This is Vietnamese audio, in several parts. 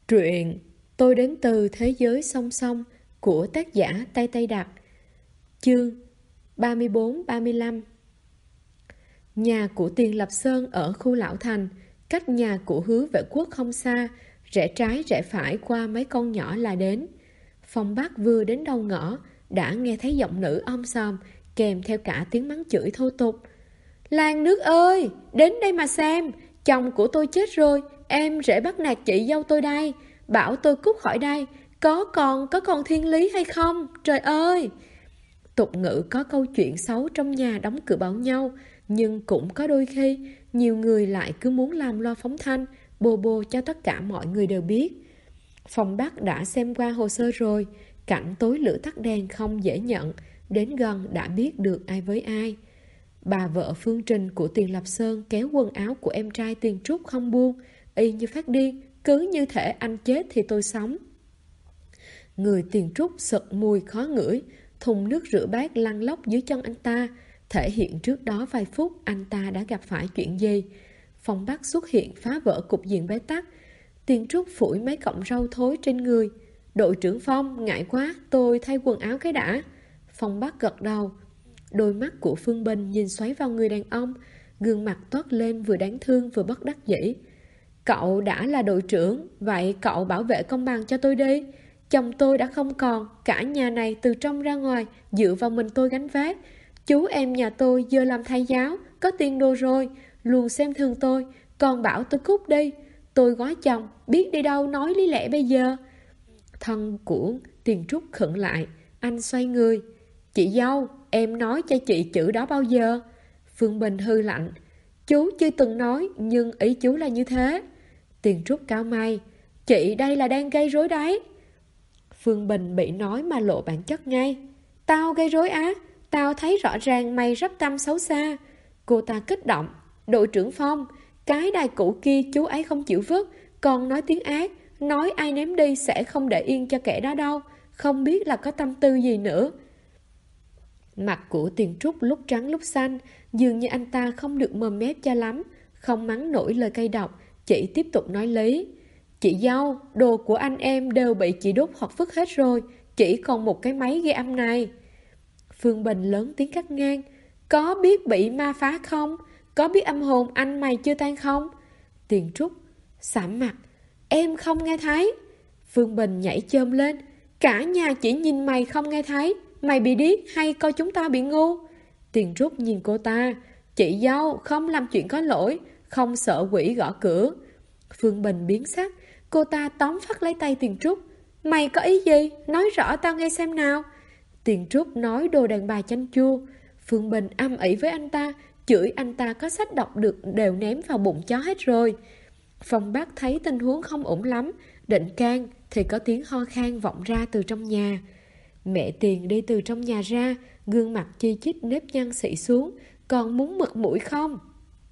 Truyện Tôi đến từ thế giới song song của tác giả Tây Tây Đặc. Chương 34-35. Nhà của Tiền Lập Sơn ở khu Lão Thành, cách nhà của Hứa Vệ Quốc không xa, rẽ trái rẽ phải qua mấy con nhỏ là đến. Phong Bắc vừa đến đầu ngõ đã nghe thấy giọng nữ om sòm kèm theo cả tiếng mắng chửi thô tục. Lan Nước ơi, đến đây mà xem, chồng của tôi chết rồi, em rể bắt nạt chị dâu tôi đây, bảo tôi cút khỏi đây, có còn thiên lý hay không, trời ơi. Tục ngữ có câu chuyện xấu trong nhà đóng cửa bảo nhau, nhưng cũng có đôi khi nhiều người lại cứ muốn làm loa phóng thanh, bô cho tất cả mọi người đều biết. Phong Bắc đã xem qua hồ sơ rồi, cảnh tối lửa tắt đèn không dễ nhận, đến gần đã biết được ai với ai. Bà vợ Phương Trình của Tiền Lập Sơn kéo quần áo của em trai Tiền Trúc không buông, y như phát điên, cứ như thể anh chết thì tôi sống. Người Tiền Trúc sực mùi khó ngửi, thùng nước rửa bát lăn lóc dưới chân anh ta, thể hiện trước đó vài phút anh ta đã gặp phải chuyện gì. Phong Bắc xuất hiện phá vỡ cục diện bế tắc. Tiền Trúc phủi mấy cọng râu thối trên người. Đội trưởng Phong, ngại quá, tôi thay quần áo cái đã. Phong Bắc gật đầu. Đôi mắt của Phương Bình nhìn xoáy vào người đàn ông, gương mặt toát lên vừa đáng thương vừa bất đắc dĩ. Cậu đã là đội trưởng, vậy cậu bảo vệ công bằng cho tôi đi. Chồng tôi đã không còn, cả nhà này từ trong ra ngoài dựa vào mình tôi gánh vác. Chú em nhà tôi giờ làm thầy giáo, có tiền đồ rồi, luôn xem thường tôi, còn bảo tôi cút đi. Tôi gói chồng, biết đi đâu nói lý lẽ bây giờ. Thân của Tiền Trúc khựng lại, anh xoay người. Chị dâu, em nói cho chị chữ đó bao giờ? Phương Bình hư lạnh. Chú chưa từng nói, nhưng ý chú là như thế. Tiền Trúc cao mày. Chị đây là đang gây rối đấy. Phương Bình bị nói mà lộ bản chất ngay. Tao gây rối á? Tao thấy rõ ràng mày rắp tâm xấu xa. Cô ta kích động. Đội trưởng Phong, cái đài cũ kia chú ấy không chịu vứt, còn nói tiếng ác, nói ai ném đi sẽ không để yên cho kẻ đó đâu. Không biết là có tâm tư gì nữa. Mặt của Tiền Trúc lúc trắng lúc xanh, dường như anh ta không được mồm mép cho lắm, không mắng nổi lời cay độc, chỉ tiếp tục nói lý. Chị dâu, đồ của anh em đều bị chị đốt hoặc vứt hết rồi, chỉ còn một cái máy ghi âm này. Phương Bình lớn tiếng cắt ngang. Có biết bị ma phá không? Có biết âm hồn anh mày chưa tan không? Tiền Trúc sạm mặt. Em không nghe thấy. Phương Bình nhảy chồm lên. Cả nhà chỉ nhìn mày không nghe thấy. Mày bị điếc hay coi chúng ta bị ngu? Tiền Trúc nhìn cô ta. Chị dâu không làm chuyện có lỗi, không sợ quỷ gõ cửa. Phương Bình biến sắc. Cô ta tóm phát lấy tay Tiền Trúc. Mày có ý gì? Nói rõ tao nghe xem nào. Tiền Trúc nói đồ đàn bà chanh chua. Phương Bình âm ỉ với anh ta, chửi anh ta có sách đọc được đều ném vào bụng chó hết rồi. Phong Bắc thấy tình huống không ổn lắm, định can thì có tiếng ho khan vọng ra từ trong nhà. Mẹ Tiền đi từ trong nhà ra, gương mặt chi chít nếp nhăn xị xuống, còn muốn mực mũi không?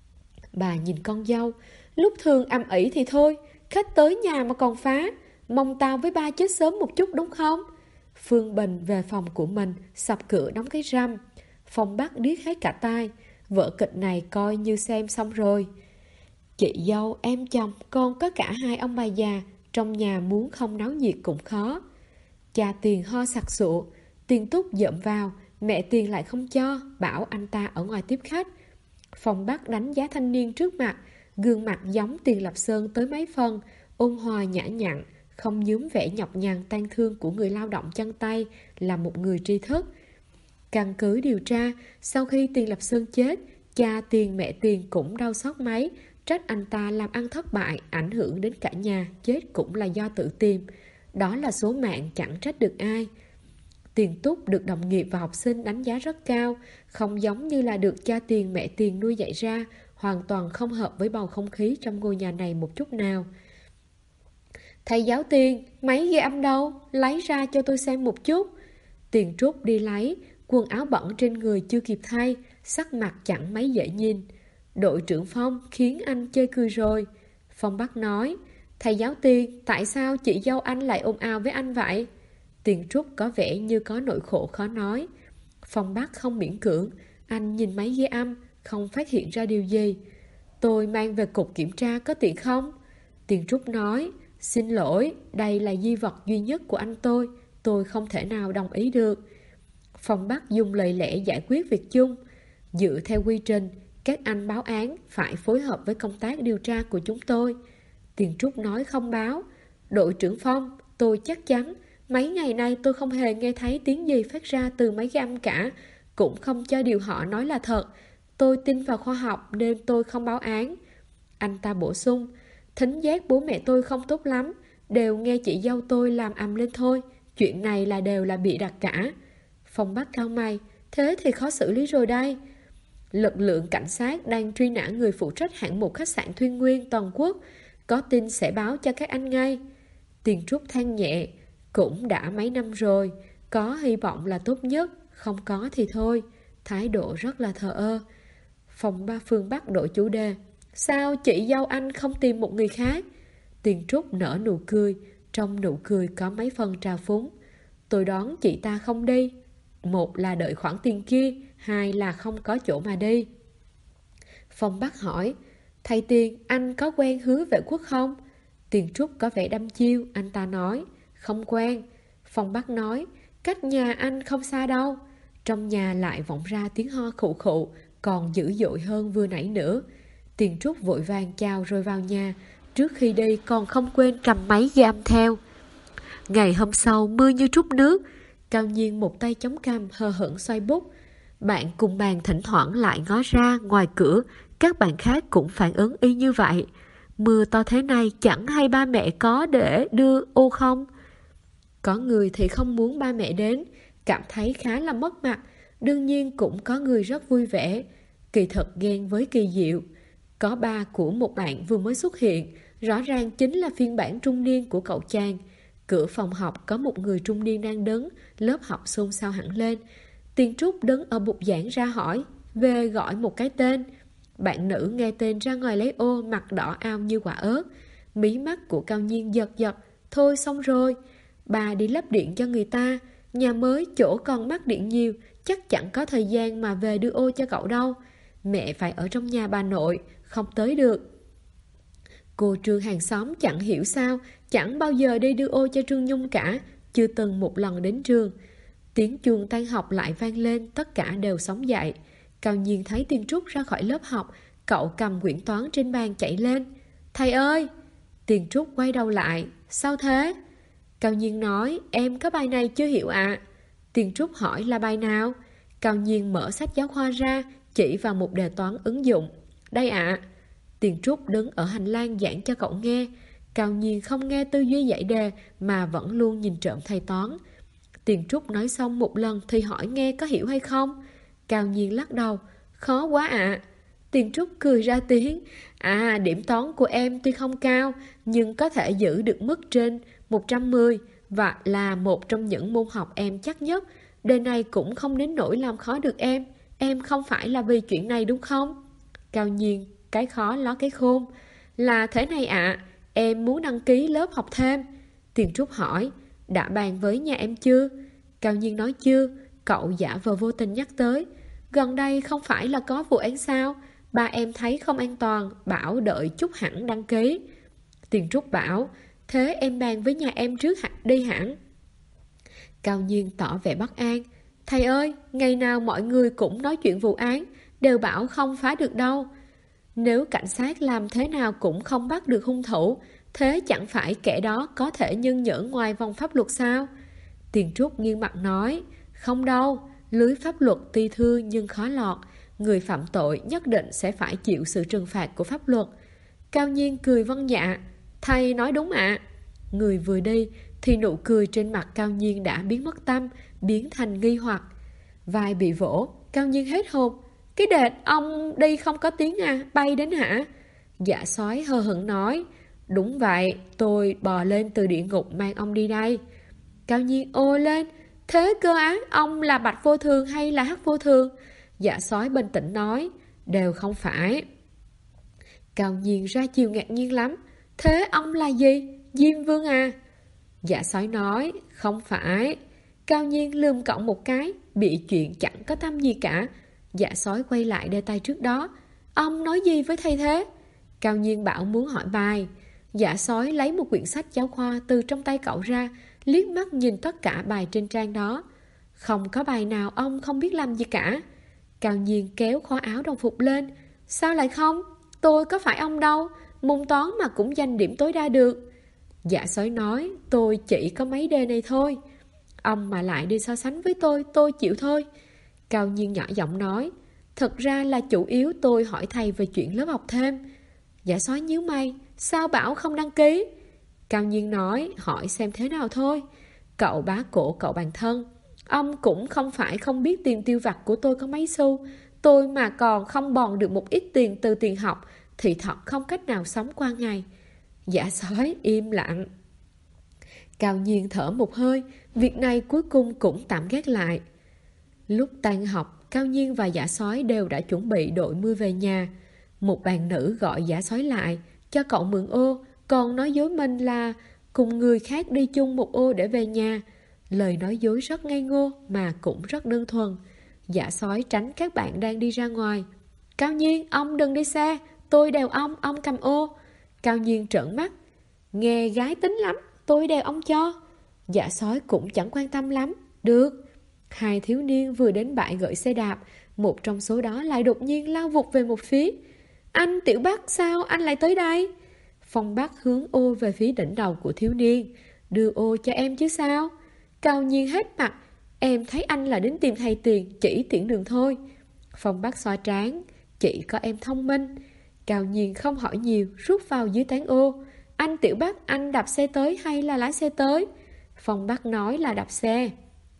Bà nhìn con dâu, lúc thường âm ỉ thì thôi, khách tới nhà mà còn phá, mong tao với ba chết sớm một chút đúng không? Phương Bình về phòng của mình, sập cửa đóng cái răm. Phong Bắc điếc hết cả tai, vở kịch này coi như xem xong rồi. Chị dâu, em chồng, con có cả hai ông bà già, trong nhà muốn không náo nhiệt cũng khó. Cha Tiền ho sặc sụa, Tiền Túc dợm vào, mẹ Tiền lại không cho, bảo anh ta ở ngoài tiếp khách. Phong Bắc đánh giá thanh niên trước mặt, gương mặt giống Tiền Lập Sơn tới mấy phần, ôn hòa nhã nhặn, không nhuốm vẻ nhọc nhằn tang thương của người lao động chân tay, là một người tri thức. Căn cứ điều tra, sau khi Tiền Lập Sơn chết, cha Tiền mẹ Tiền cũng đau xót mấy, trách anh ta làm ăn thất bại, ảnh hưởng đến cả nhà, chết cũng là do tự tìm. Đó là số mạng, chẳng trách được ai. Tiền Túc được đồng nghiệp và học sinh đánh giá rất cao, không giống như là được cha Tiền mẹ Tiền nuôi dạy ra, hoàn toàn không hợp với bầu không khí trong ngôi nhà này một chút nào. Thầy giáo Tiền, máy ghi âm đâu? Lấy ra cho tôi xem một chút. Tiền Trúc đi lấy, quần áo bẩn trên người chưa kịp thay, sắc mặt chẳng mấy dễ nhìn. Đội trưởng Phong khiến anh chê cười rồi. Phong Bắc nói, thầy giáo Tiền, tại sao chị dâu anh lại ồn ào với anh vậy? Tiền Trúc có vẻ như có nỗi khổ khó nói. Phong Bắc không miễn cưỡng, anh nhìn máy ghi âm, không phát hiện ra điều gì. Tôi mang về cục kiểm tra có tiện không? Tiền Trúc nói, Xin lỗi, đây là di vật duy nhất của anh tôi không thể nào đồng ý được. Phong Bắc dùng lời lẽ giải quyết việc chung. Dựa theo quy trình, các anh báo án phải phối hợp với công tác điều tra của chúng tôi. Tiền Trúc nói không báo. Đội trưởng Phong, tôi chắc chắn mấy ngày nay tôi không hề nghe thấy tiếng gì phát ra từ mấy cái âm cả, cũng không cho điều họ nói là thật. Tôi tin vào khoa học nên tôi không báo án. Anh ta bổ sung, thính giác bố mẹ tôi không tốt lắm, đều nghe chị dâu tôi làm ầm lên thôi. Chuyện này đều là bịa đặt cả. Phong Bắc cau mày, thế thì khó xử lý rồi đây. Lực lượng cảnh sát đang truy nã người phụ trách hạng mục khách sạn Thuyên Nguyên toàn quốc. Có tin sẽ báo cho các anh ngay. Tiền Trúc than nhẹ, cũng đã mấy năm rồi, có hy vọng là tốt nhất, không có thì thôi. Thái độ rất là thờ ơ. Phương Bắc đổi chủ đề, sao chị dâu anh không tìm một người khác? Tiền Trúc nở nụ cười, trong nụ cười có mấy phần trào phúng. Tôi đoán chị ta không đi. Một là đợi khoản tiền kia, hai là không có chỗ mà đi. Phong Bắc hỏi, thầy Tiền, anh có quen Hứa Vệ Quốc không? Tiền Trúc có vẻ đăm chiêu, anh ta nói, không quen. Phong Bắc nói, cách nhà anh không xa đâu. Trong nhà lại vọng ra tiếng ho khụ khụ, còn dữ dội hơn vừa nãy nữa. Tiền Trúc vội vàng chào rồi vào nhà. Trước khi đi còn không quên cầm máy ghi âm theo. Ngày hôm sau mưa như trút nước. Cao Nhiên một tay chống cằm hờ hững xoay bút. Bạn cùng bàn thỉnh thoảng lại ngó ra ngoài cửa. Các bạn khác cũng phản ứng y như vậy. Mưa to thế này chẳng hay ba mẹ có để đưa ô không? Có người thì không muốn ba mẹ đến, cảm thấy khá là mất mặt. Đương nhiên cũng có người rất vui vẻ, kỳ thật ghen với kỳ diệu. Có ba của một bạn vừa mới xuất hiện, rõ ràng chính là phiên bản trung niên của cậu chàng. Cửa phòng học có một người trung niên đang đứng, lớp học xôn xao hẳn lên. Tiền Trúc đứng ở bục giảng ra hỏi, về gọi một cái tên. Bạn nữ nghe tên ra ngoài lấy ô, mặt đỏ ao như quả ớt. Mí mắt của Cao Nhiên giật giật, thôi xong rồi. Bà đi lắp điện cho người ta, nhà mới chỗ còn mắc điện nhiều, chắc chẳng có thời gian mà về đưa ô cho cậu đâu. Mẹ phải ở trong nhà bà nội, không tới được. Cô Trương hàng xóm chẳng hiểu sao, chẳng bao giờ đi đưa ô cho Trương Nhung cả, chưa từng một lần đến trường. Tiếng chuông tan học lại vang lên, tất cả đều sống dậy. Cao Nhiên thấy Tiên Trúc ra khỏi lớp học, cậu cầm quyển toán trên bàn chạy lên. Thầy ơi! Tiên Trúc quay đầu lại, sao thế? Cao Nhiên nói, em có bài này chưa hiểu ạ? Tiên Trúc hỏi là bài nào? Cao Nhiên mở sách giáo khoa ra, chỉ vào một đề toán ứng dụng. Đây ạ. Tiên Trúc đứng ở hành lang giảng cho cậu nghe. Cao Nhiên không nghe tư duy giải đề mà vẫn luôn nhìn trộm thầy toán. Tiên Trúc nói xong một lần thì hỏi nghe có hiểu hay không? Cao Nhiên lắc đầu, khó quá ạ. Tiên Trúc cười ra tiếng, điểm toán của em tuy không cao nhưng có thể giữ được mức trên 110 và là một trong những môn học em chắc nhất. Đề này cũng không đến nỗi làm khó được em không phải là vì chuyện này đúng không? Cao Nhiên, cái khó ló cái khôn. Là thế này ạ, em muốn đăng ký lớp học thêm. Tiền Trúc hỏi, đã bàn với nhà em chưa? Cao Nhiên nói chưa. Cậu giả vờ vô tình nhắc tới, gần đây không phải là có vụ án sao? Ba em thấy không an toàn, bảo đợi chút hẳn đăng ký. Tiền Trúc bảo, thế em bàn với nhà em trước đi hẳn. Cao Nhiên tỏ vẻ bất an, thầy ơi, ngày nào mọi người cũng nói chuyện vụ án, đều bảo không phá được đâu. Nếu cảnh sát làm thế nào cũng không bắt được hung thủ, thế chẳng phải kẻ đó có thể nhân nhẫn ngoài vòng pháp luật sao? Tiền Trúc nghiêng mặt nói, không đâu, lưới pháp luật tuy thưa nhưng khó lọt, người phạm tội nhất định sẽ phải chịu sự trừng phạt của pháp luật. Cao Nhiên cười vâng dạ, thầy nói đúng ạ. Người vừa đi thì nụ cười trên mặt Cao Nhiên đã biến mất tâm, biến thành nghi hoặc. Vai bị vỗ, Cao Nhiên hết hồn, cái đệt ông đi không có tiếng bay đến hả? Dạ sói hờ hững nói, đúng vậy, tôi bò lên từ địa ngục mang ông đi đây. Cao Nhiên ô lên, thế cơ án ông là Bạch Vô Thường hay là Hắc Vô Thường? Dạ sói bình tĩnh nói, đều không phải. Cao Nhiên ra chiều ngạc nhiên lắm, thế ông là gì? Diêm Vương à? Dạ sói nói, không phải. Cao Nhiên lườm cậu một cái, bị chuyện chẳng có tâm gì cả. Dạ sói quay lại đề tài trước đó, ông nói gì với thầy thế? Cao Nhiên bảo muốn hỏi bài. Dạ sói lấy một quyển sách giáo khoa từ trong tay cậu ra, liếc mắt nhìn tất cả bài trên trang đó. Không có bài nào ông không biết làm gì cả. Cao Nhiên kéo khóa áo đồng phục lên. Sao lại không? Tôi có phải ông đâu, môn toán mà cũng giành điểm tối đa được. Dạ sói nói, tôi chỉ có mấy đề này thôi. Ông mà lại đi so sánh với tôi chịu thôi. Cao Nhiên nhỏ giọng nói, thật ra là chủ yếu tôi hỏi thầy về chuyện lớp học thêm. Dạ sói nhíu mày, sao bảo không đăng ký? Cao Nhiên nói, hỏi xem thế nào thôi. Cậu bá cổ cậu bạn thân, ông cũng không phải không biết tiền tiêu vặt của tôi có mấy xu. Tôi mà còn không bòn được một ít tiền từ tiền học thì thật không cách nào sống qua ngày. Dạ sói im lặng. Cao Nhiên thở một hơi, việc này cuối cùng cũng tạm gác lại. Lúc tan học, Cao Nhiên và Dạ sói đều đã chuẩn bị đội mưa về nhà. Một bạn nữ gọi Dạ sói lại, cho cậu mượn ô, còn nói dối mình là cùng người khác đi chung một ô để về nhà. Lời nói dối rất ngây ngô mà cũng rất đơn thuần. Dạ sói tránh các bạn đang đi ra ngoài. Cao Nhiên, ông đừng đi xe, tôi đèo ông cầm ô. Cao Nhiên trợn mắt. Nghe gái tính lắm, tôi đèo ông cho. Dạ sói cũng chẳng quan tâm lắm. Được. Hai thiếu niên vừa đến bãi gửi xe đạp, một trong số đó lại đột nhiên lao vụt về một phía. Anh Tiểu Bắc, sao anh lại tới đây? Phong Bắc hướng ô về phía đỉnh đầu của thiếu niên. Đưa ô cho em chứ sao? Cao Nhiên hết mặt. Em thấy anh là đến tìm thầy tiền, chỉ tiện đường thôi. Phong Bắc xoa trán. Chỉ có em thông minh. Cao Nhiên không hỏi nhiều, rút vào dưới tán ô. Anh Tiểu Bắc, anh đạp xe tới hay là lái xe tới? Phong Bắc nói là đạp xe.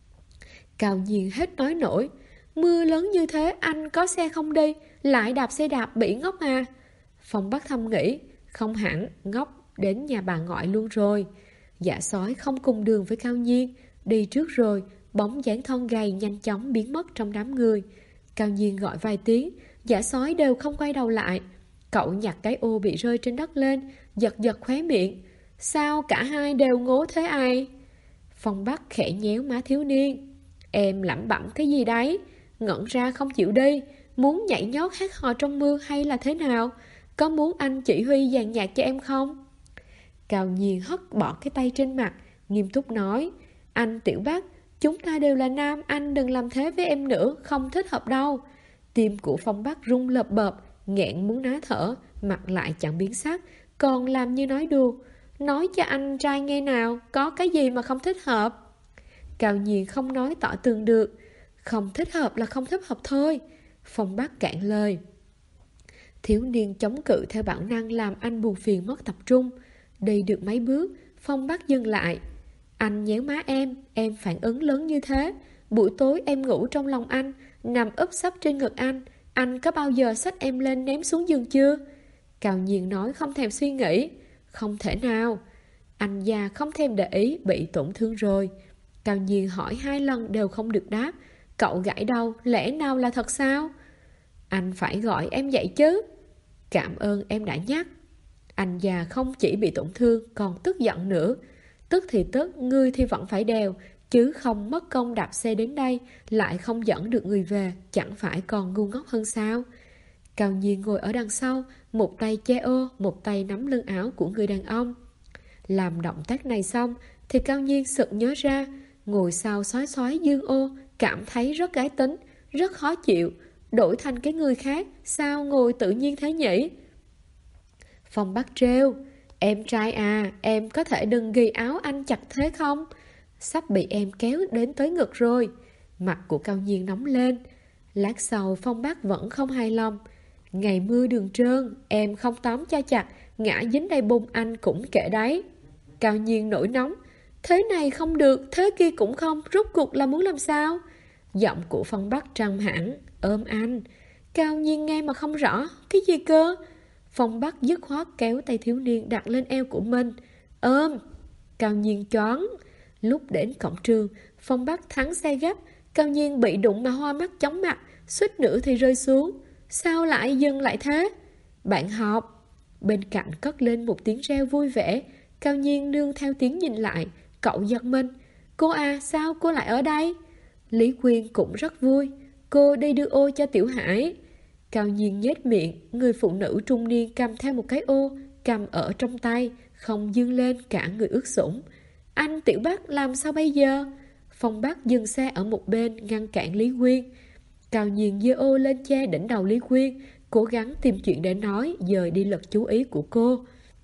Cao Nhiên hết nói nổi. Mưa lớn như thế anh có xe không đi, lại đạp xe đạp bị ngốc à? Phong Bắc thầm nghĩ, không hẳn, ngốc đến nhà bà ngoại luôn rồi. Dạ sói không cùng đường với Cao Nhiên, đi trước rồi, bóng dáng thon gầy nhanh chóng biến mất trong đám người. Cao Nhiên gọi vài tiếng, dạ sói đều không quay đầu lại. Cậu nhặt cái ô bị rơi trên đất lên, giật giật khóe miệng. Sao cả hai đều ngố thế ai? Phong Bắc khẽ nhéo má thiếu niên. Em lẩm bẩm cái gì đấy? Ngẩn ra không chịu đi, muốn nhảy nhót hát hò trong mưa hay là thế nào? Có muốn anh chỉ huy dàn nhạc cho em không? Cao Nhiên hất bỏ cái tay trên mặt, nghiêm túc nói. Anh Tiểu Bắc, chúng ta đều là nam, anh đừng làm thế với em nữa, không thích hợp đâu. Tim của Phong Bắc rung lợp bợp, nghẹn muốn ná thở, mặt lại chẳng biến sắc, còn làm như nói đùa. Nói cho anh trai nghe nào, có cái gì mà không thích hợp? Cao Nhiên không nói tỏ tường được. Không thích hợp là không thích hợp thôi. Phong Bắc cạn lời. Thiếu niên chống cự theo bản năng làm anh buồn phiền mất tập trung. Đi được mấy bước, Phong Bắc dừng lại. Anh nhéo má em phản ứng lớn như thế. Buổi tối em ngủ trong lòng anh, nằm úp sấp trên ngực anh có bao giờ xách em lên ném xuống giường chưa? Cao Nhiên nói không thèm suy nghĩ. Không thể nào. Anh già không thèm để ý, bị tổn thương rồi. Cao Nhiên hỏi 2 lần đều không được đáp. Cậu gãi đầu, lẽ nào là thật sao? Anh phải gọi em dậy chứ. Cảm ơn em đã nhắc. Anh già không chỉ bị tổn thương, còn tức giận nữa. Tức thì tức, người thì vẫn phải đèo, chứ không mất công đạp xe đến đây, lại không dẫn được người về, chẳng phải còn ngu ngốc hơn sao? Cao Nhiên ngồi ở đằng sau, một tay che ô, một tay nắm lưng áo của người đàn ông. Làm động tác này xong, thì Cao Nhiên sực nhớ ra, ngồi sau xói xói dương ô, cảm thấy rất gái tính, rất khó chịu. Đổi thành cái người khác, sao ngồi tự nhiên thế nhỉ? Phong Bắc trêu, em trai à, em có thể đừng ghi áo anh chặt thế không? Sắp bị em kéo đến tới ngực rồi. Mặt của Cao Nhiên nóng lên. Lát sau Phong Bắc vẫn không hài lòng. Ngày mưa đường trơn, em không tóm cho chặt, ngã dính đầy bùn anh cũng kệ đấy. Cao Nhiên nổi nóng. Thế này không được, thế kia cũng không, rốt cuộc là muốn làm sao? Giọng của Phong Bắc trầm hẳn. Ôm anh. Cao Nhiên nghe mà không rõ. Cái gì cơ? Phong Bắc dứt khoát kéo tay thiếu niên đặt lên eo của mình. Ôm. Cao Nhiên choáng. Lúc đến cổng trường, Phong Bắc thắng xe gấp. Cao Nhiên bị đụng mà hoa mắt chóng mặt, suýt nữa thì rơi xuống. Sao lại dừng lại thế? Bạn học. Bên cạnh cất lên một tiếng reo vui vẻ. Cao Nhiên nương theo tiếng nhìn lại. Cậu giật mình. Cô à, sao cô lại ở đây? Lý Quyên cũng rất vui. Cô đi đưa ô cho Tiểu Hải. Cao Nhiên nhếch miệng. Người phụ nữ trung niên cầm theo một cái ô, cầm ở trong tay, không dương lên, cả người ướt sũng. Anh Tiểu Bắc làm sao bây giờ? Phong Bắc dừng xe ở một bên ngăn cản Lý Quyên. Cao Nhiên giơ ô lên che đỉnh đầu Lý Quyên, cố gắng tìm chuyện để nói, dời đi lật chú ý của cô.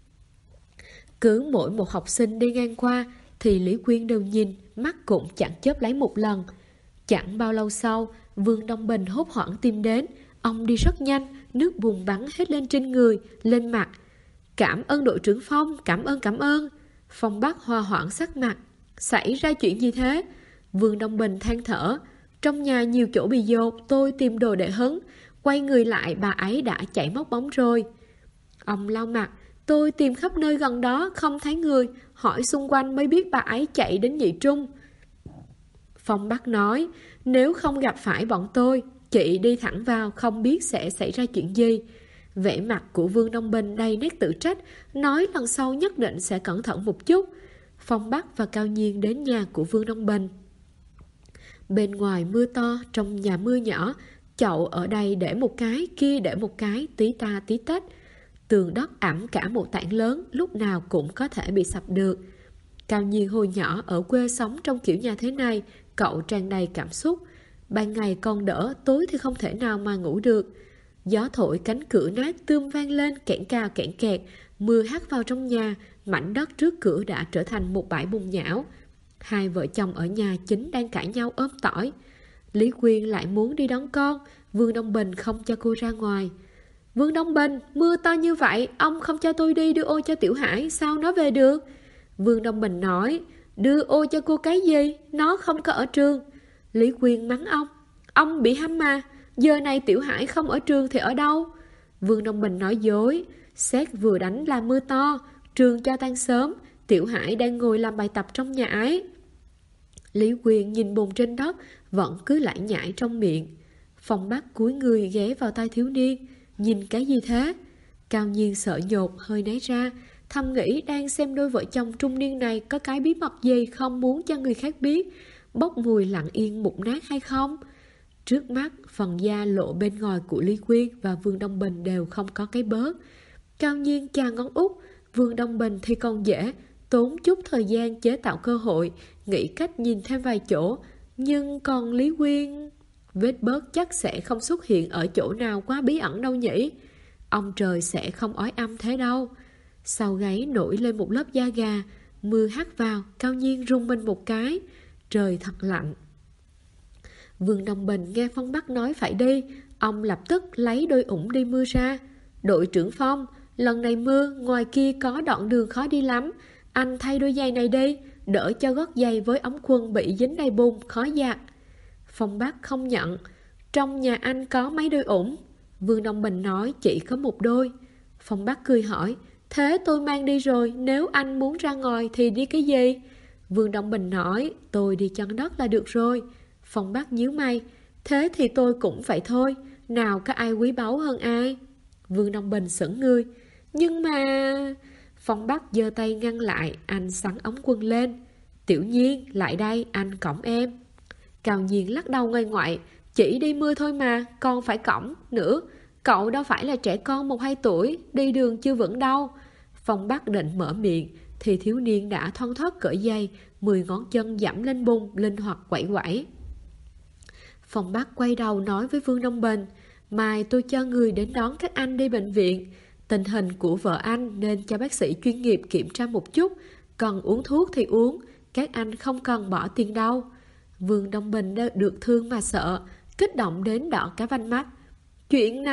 Cứ mỗi một học sinh đi ngang qua thì Lý Quyên đều nhìn, mắt cũng chẳng chớp lấy một lần. Chẳng bao lâu sau, Vương Đông Bình hốt hoảng tìm đến. Ông đi rất nhanh, nước bùn bắn hết lên trên người, lên mặt. Cảm ơn đội trưởng Phong, cảm ơn. Phong Bắc hoa hoảng sắc mặt. Xảy ra chuyện gì thế? Vương Đông Bình than thở. Trong nhà nhiều chỗ bị dột, tôi tìm đồ để hứng. Quay người lại, bà ấy đã chạy móc bóng rồi. Ông lau mặt. Tôi tìm khắp nơi gần đó, không thấy người. Hỏi xung quanh mới biết bà ấy chạy đến Nhị Trung. Phong Bắc nói, nếu không gặp phải bọn tôi, chị đi thẳng vào, không biết sẽ xảy ra chuyện gì. Vẻ mặt của Vương Đông Bình đầy nét tự trách, nói lần sau nhất định sẽ cẩn thận một chút. Phong Bắc và Cao Nhiên đến nhà của Vương Đông Bình. Bên ngoài mưa to, trong nhà mưa nhỏ, chậu ở đây để một cái, kia để một cái, tí ta tí tách. Tường đất ẩm cả một tảng lớn, lúc nào cũng có thể bị sập được. Cao Nhiên hồi nhỏ ở quê sống trong kiểu nhà thế này, cậu tràn đầy cảm xúc. Ban ngày còn đỡ, tối thì không thể nào mà ngủ được. Gió thổi cánh cửa nát tươm vang lên kẽn cao kẽn kẹt, mưa hắt vào trong nhà, mảnh đất trước cửa đã trở thành một bãi bùn nhão. Hai vợ chồng ở nhà chính đang cãi nhau ôm tỏi. Lý Quyên lại muốn đi đón con, Vương Đông Bình không cho cô ra ngoài. Vương Đông Bình, mưa to như vậy, ông không cho tôi đi đưa ô cho Tiểu Hải, sao nó về được? Vương Đông Bình nói, đưa ô cho cô cái gì, nó không có ở trường. Lý Quyên mắng ông bị hăm mà, giờ này Tiểu Hải không ở trường thì ở đâu? Vương Đông Bình nói dối, sét vừa đánh là mưa to, trường cho tan sớm, Tiểu Hải đang ngồi làm bài tập trong nhà ấy. Lý Quyên nhìn bùn trên đất, vẫn cứ lải nhải trong miệng. Phong Bắc cúi người ghé vào tai thiếu niên, nhìn cái gì thế? Cao Nhiên sợ nhột, hơi né ra, thầm nghĩ đang xem đôi vợ chồng trung niên này có cái bí mật gì không muốn cho người khác biết, bốc mùi lặng yên mục nát hay không? Trước mắt, phần da lộ bên ngoài của Lý Quyên và Vương Đông Bình đều không có cái bớt. Cao Nhiên chà ngón út, Vương Đông Bình thì còn dễ, tốn chút thời gian chế tạo cơ hội, nghĩ cách nhìn thêm vài chỗ. Nhưng còn Lý Quyên, vết bớt chắc sẽ không xuất hiện ở chỗ nào quá bí ẩn đâu nhỉ? Ông trời sẽ không ói âm thế đâu. Sau gáy nổi lên một lớp da gà, mưa hắt vào, Cao Nhiên rung mình một cái. Trời thật lạnh. Vương Đông Bình nghe Phong Bắc nói phải đi, ông lập tức lấy đôi ủng đi mưa ra. Đội trưởng Phong, lần này mưa, ngoài kia có đoạn đường khó đi lắm, anh thay đôi giày này đi, đỡ cho gót giày với ống quần bị dính đầy bùn, khó giặt. Phong Bắc không nhận. Trong nhà anh có mấy đôi ủng? Vương Đông Bình nói chỉ có một đôi. Phong Bắc cười hỏi, thế tôi mang đi rồi, nếu anh muốn ra ngoài thì đi cái gì? Vương Đông Bình nói, tôi đi chân đất là được rồi. Phong Bắc nhíu mày, thế thì tôi cũng phải thôi, nào có ai quý báu hơn ai? Vương Đông Bình sững người, nhưng mà... Phong Bắc giơ tay ngăn lại, anh xắn ống quần lên. Tiểu Nhiên, lại đây, anh cõng em. Cao Nhiên lắc đầu ngoại ngoại, chỉ đi mưa thôi mà, con phải cõng nữa. Cậu đâu phải là trẻ con 1-2 tuổi, đi đường chưa vững đâu. Phong Bắc định mở miệng, thì thiếu niên đã thoăn thoắt cởi giày, 10 ngón chân dẫm lên bùn, linh hoạt quẩy quẩy. Phong Bắc quay đầu nói với Vương Đông Bình, mai tôi cho người đến đón các anh đi bệnh viện. Tình hình của vợ anh nên cho bác sĩ chuyên nghiệp kiểm tra một chút, cần uống thuốc thì uống, các anh không cần bỏ tiền đâu. Vương Đông Bình được thương mà sợ, kích động đến đỏ cả vành mắt. Chuyện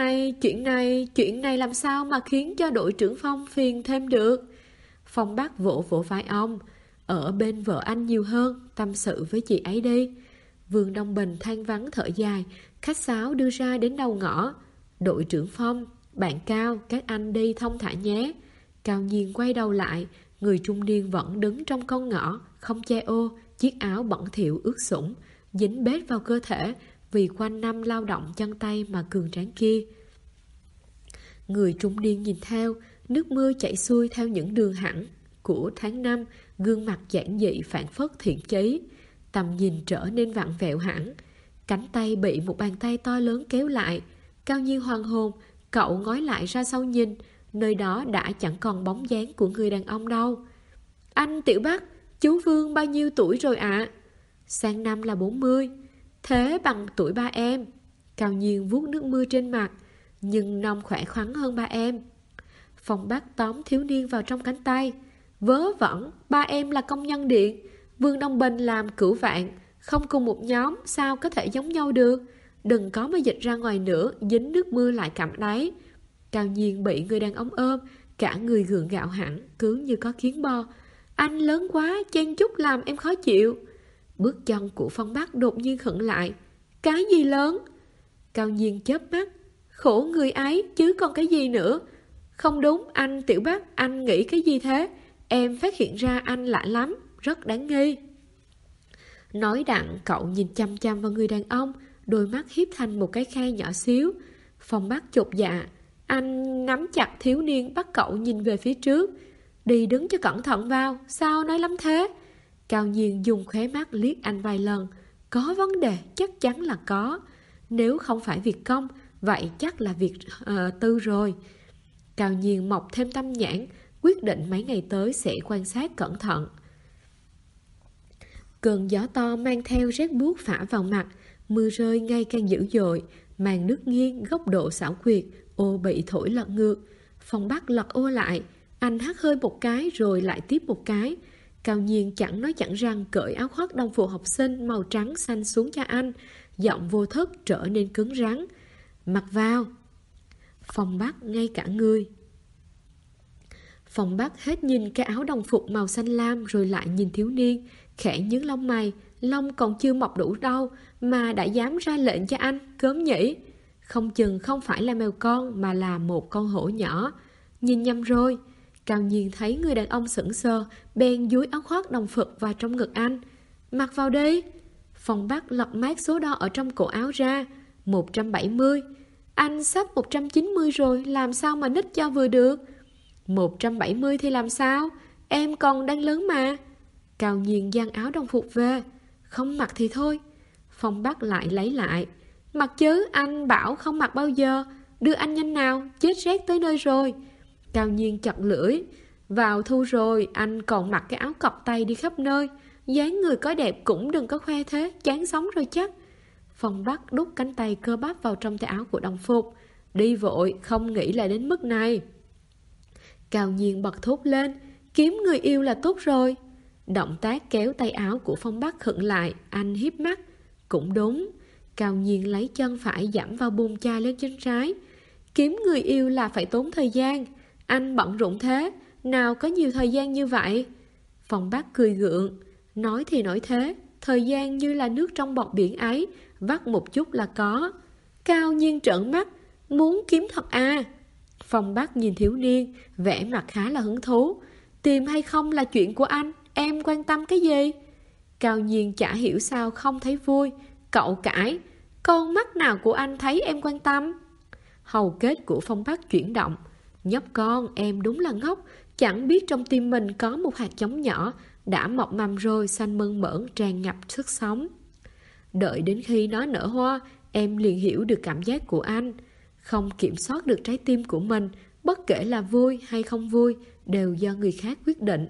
này làm sao mà khiến cho đội trưởng Phong phiền thêm được? Phong Bắc vỗ vỗ vai ông, ở bên vợ anh nhiều hơn, tâm sự với chị ấy đi. Vương Đông Bình than vắng thở dài, khách sáo đưa ra đến đầu ngõ. Đội trưởng Phong, bạn Cao, các anh đi thông thả nhé. Cao Nhiên quay đầu lại, người trung niên vẫn đứng trong con ngõ, không che ô, chiếc áo bẩn thỉu ướt sũng, dính bết vào cơ thể vì quanh năm lao động chân tay mà cường tráng kia. Người trung niên nhìn theo, nước mưa chảy xuôi theo những đường hẳn của tháng năm, gương mặt giản dị phảng phất thiện chí, tầm nhìn trở nên vặn vẹo hẳn. Cánh tay bị một bàn tay to lớn kéo lại. Cao Nhiên hoàng hồn, cậu ngói lại ra sau nhìn, nơi đó đã chẳng còn bóng dáng của người đàn ông đâu. Anh Tiểu Bắc, chú Vương bao nhiêu tuổi rồi ạ? Sang năm là 40. Thế bằng tuổi ba em. Cao Nhiên vuốt nước mưa trên mặt, nhưng nông khỏe khoắn hơn ba em. Phong Bắc tóm thiếu niên vào trong cánh tay. Vớ vẩn, ba em là công nhân điện, Vương Đông Bình làm cửu vạn, không cùng một nhóm, sao có thể giống nhau được? Đừng có mà dịch ra ngoài nữa, dính nước mưa lại cặm đáy. Cao Nhiên bị người đàn ông ôm, cả người gượng gạo hẳn, cứ như có kiến bo. Anh lớn quá, chen chúc làm em khó chịu. Bước chân của Phong Bắc đột nhiên khựng lại. Cái gì lớn? Cao Nhiên chớp mắt. Khổ người ấy, chứ còn cái gì nữa? Không đúng, anh Tiểu Bắc, anh nghĩ cái gì thế? Em phát hiện ra anh lạ lắm, rất đáng nghi. Nói đặng, cậu nhìn chăm chăm vào người đàn ông, đôi mắt hiếp thành một cái khe nhỏ xíu. Phong Bắc chột dạ. Anh nắm chặt thiếu niên, bắt cậu nhìn về phía trước. Đi đứng cho cẩn thận vào, sao nói lắm thế? Cao Nhiên dùng khóe mắt liếc anh vài lần. Có vấn đề, chắc chắn là có. Nếu không phải việc công, vậy chắc là việc tư rồi. Cao Nhiên mọc thêm tâm nhãn, quyết định mấy ngày tới sẽ quan sát cẩn thận. Cơn gió to mang theo rét buốt phả vào mặt, mưa rơi ngày càng dữ dội, màn nước nghiêng, góc độ xảo quyệt, ô bị thổi lật ngược. Phong Bắc lật ô lại, anh hắt hơi một cái rồi lại tiếp một cái. Cao Nhiên chẳng nói chẳng rằng cởi áo khoác đồng phục học sinh màu trắng xanh xuống cho anh, giọng vô thức trở nên cứng rắn. Mặc vào. Phong Bắc ngay cả người. Phong Bắc hết nhìn cái áo đồng phục màu xanh lam rồi lại nhìn thiếu niên, khẽ nhướng lông mày, lông còn chưa mọc đủ đâu mà đã dám ra lệnh cho anh, gớm nhỉ. Không chừng không phải là mèo con mà là một con hổ nhỏ. Nhìn nhầm rồi. Cao Nhiên thấy người đàn ông sững sờ, bèn dúi áo khoác đồng phục vào trong ngực anh. Mặc vào đi. Phong Bắc lật mát số đo ở trong cổ áo ra. 170. Anh sắp 190 rồi, làm sao mà nít cho vừa được? 170 thì làm sao? Em còn đang lớn mà. Cao Nhiên giăng áo đồng phục về. Không mặc thì thôi. Phong Bắc lại lấy lại. Mặc chứ, anh bảo không mặc bao giờ. Đưa anh nhanh nào, chết rét tới nơi rồi. Cao Nhiên chặt lưỡi. Vào thu rồi, anh còn mặc cái áo cộc tay đi khắp nơi. Dáng người có đẹp cũng đừng có khoe thế, chán sống rồi chắc. Phong Bắc đút cánh tay cơ bắp vào trong tay áo của đồng phục. Đi vội, không nghĩ lại đến mức này. Cao Nhiên bật thốt lên. Kiếm người yêu là tốt rồi. Động tác kéo tay áo của Phong Bắc khựng lại, anh híp mắt. Cũng đúng. Cao Nhiên lấy chân phải dẫm vào bùn chai lên chân trái. Kiếm người yêu là phải tốn thời gian. Anh bận rộn thế, nào có nhiều thời gian như vậy? Phong Bắc cười gượng. Nói thì nói thế, thời gian như là nước trong bọt biển ấy, vắt một chút là có. Cao Nhiên trợn mắt. Muốn kiếm thật à? Phong Bắc nhìn thiếu niên, vẻ mặt khá là hứng thú. Tìm hay không là chuyện của anh, em quan tâm cái gì? Cao Nhiên chả hiểu sao không thấy vui. Cậu cãi. Con mắt nào của anh thấy em quan tâm? Hầu kết của Phong Bắc chuyển động. Nhóc con, em đúng là ngốc. Chẳng biết trong tim mình có một hạt giống nhỏ, đã mọc mầm rồi, xanh mơn mởn, tràn ngập sức sống. Đợi đến khi nó nở hoa, em liền hiểu được cảm giác của anh. Không kiểm soát được trái tim của mình, bất kể là vui hay không vui, đều do người khác quyết định.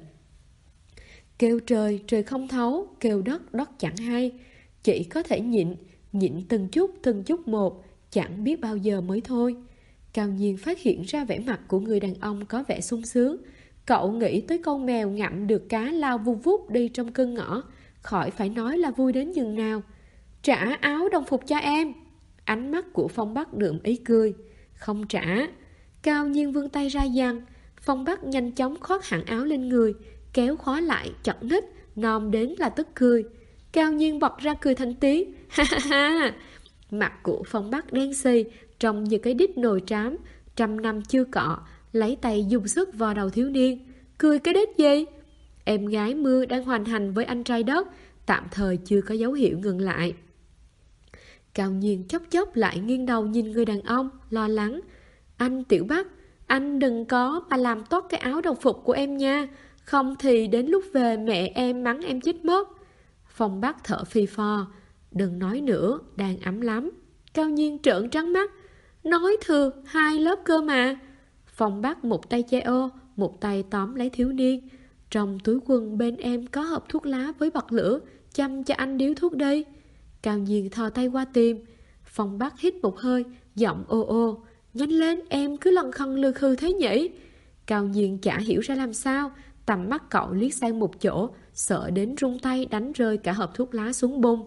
Kêu trời, trời không thấu, kêu đất, đất chẳng hay. Chỉ có thể nhịn từng chút một, chẳng biết bao giờ mới thôi. Cao Nhiên phát hiện ra vẻ mặt của người đàn ông có vẻ sung sướng. Cậu nghĩ tới con mèo ngậm được cá lao vun vút đi trong cơn ngõ, khỏi phải nói là vui đến nhường nào. Trả áo đồng phục cho em. Ánh mắt của Phong Bắc đượm ý cười. Không trả. Cao Nhiên vươn tay ra giằng. Phong Bắc nhanh chóng khoác hẳn áo lên người, kéo khóa lại chặt nít, nom đến là tức cười. Cao Nhiên bật ra cười thành tiếng. Ha ha ha. Mặt của Phong Bắc đen xì, trông như cái đít nồi trám, 100 năm chưa cọ, lấy tay dùng sức vào đầu thiếu niên. Cười cái đít gì? Em gái mưa đang hoành hành với anh trai đất, tạm thời chưa có dấu hiệu ngừng lại. Cao Nhiên chốc chốc lại nghiêng đầu nhìn người đàn ông, lo lắng. Anh Tiểu Bắc, anh đừng có mà làm tốt cái áo đồng phục của em nha, không thì đến lúc về mẹ em mắng em chết mất. Phong Bắc thở phì phò. Đừng nói nữa, đang ấm lắm. Cao Nhiên trợn trắng mắt. Nói thừa 2 lớp cơ mà. Phong Bắc một tay che ô, một tay tóm lấy thiếu niên. Trong túi quần bên em có hộp thuốc lá với bật lửa, chăm cho anh điếu thuốc đi. Cao Nhiên thò tay qua tìm. Phong Bắc hít một hơi, giọng ô ô. Nhanh lên, em cứ lân khân lư khư thế nhỉ? Cao Nhiên chả hiểu ra làm sao. Tầm mắt cậu liếc sang một chỗ, sợ đến run tay đánh rơi cả hộp thuốc lá xuống bùn.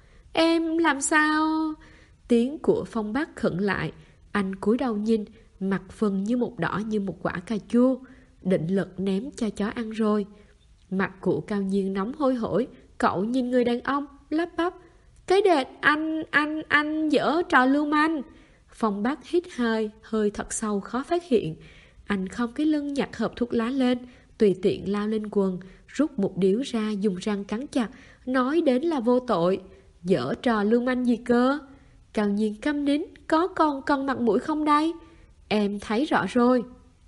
Em làm sao? Tiếng của Phong Bắc khựng lại. Anh cúi đầu nhìn, mặt phừng như một đỏ như một quả cà chua. Định lực ném cho chó ăn rồi. Mặt của Cao Nhiên nóng hôi hổi. Cậu nhìn người đàn ông, lắp bắp. Cái đệt, anh dở trò lưu manh. Phong Bắc hít hơi thật sâu khó phát hiện. Anh không cái lưng nhặt hộp thuốc lá lên, tùy tiện lao lên quần, rút một điếu ra dùng răng cắn chặt, nói đến là vô tội. Dở trò lưu manh gì cơ? Cao Nhiên câm nín, có còn cần mặt mũi không đây? Em thấy rõ rồi.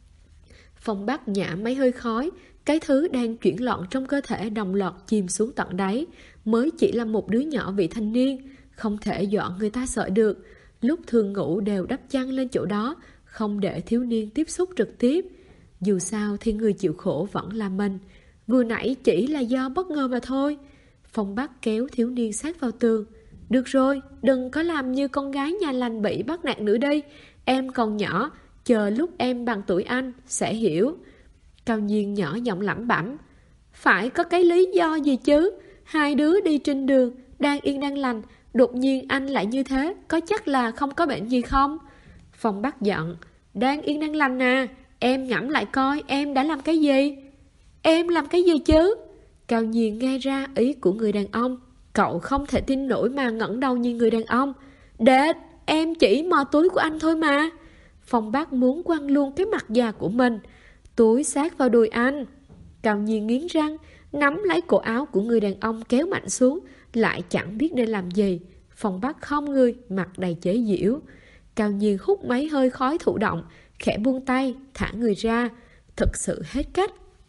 Phong Bắc nhả mấy hơi khói, cái thứ đang chuyển loạn trong cơ thể đồng loạt chìm xuống tận đáy. Mới chỉ là một đứa nhỏ vị thành niên, không thể dọa người ta sợ được. Lúc thường ngủ đều đắp chăn lên chỗ đó, không để thiếu niên tiếp xúc trực tiếp. Dù sao thì người chịu khổ vẫn là mình. Vừa nãy chỉ là do bất ngờ mà thôi. Phong Bắc kéo thiếu niên sát vào tường. Được rồi, đừng có làm như con gái nhà lành bị bắt nạt nữa đi. Em còn nhỏ, chờ lúc em bằng tuổi anh sẽ hiểu. Cao Nhiên nhỏ giọng lẩm bẩm. Phải có cái lý do gì chứ? Hai đứa đi trên đường, đang yên đang lành, đột nhiên anh lại như thế, có chắc là không có bệnh gì không? Phong Bắc giận. Đang yên đang lành à, em ngẫm lại coi em đã làm cái gì? Em làm cái gì chứ? Cao Nhiên nghe ra ý của người đàn ông. Cậu không thể tin nổi mà ngẩng đầu nhìn người đàn ông. Đệt, em chỉ mò túi của anh thôi mà. Phong Bắc muốn quăng luôn cái mặt già của mình. Túi sát vào đùi anh. Cao Nhiên nghiến răng, nắm lấy cổ áo của người đàn ông kéo mạnh xuống, lại chẳng biết nên làm gì. Phong Bắc không người, mặt đầy chế giễu. Cao Nhiên hút mấy hơi khói thụ động, khẽ buông tay, thả người ra. Thực sự hết cách.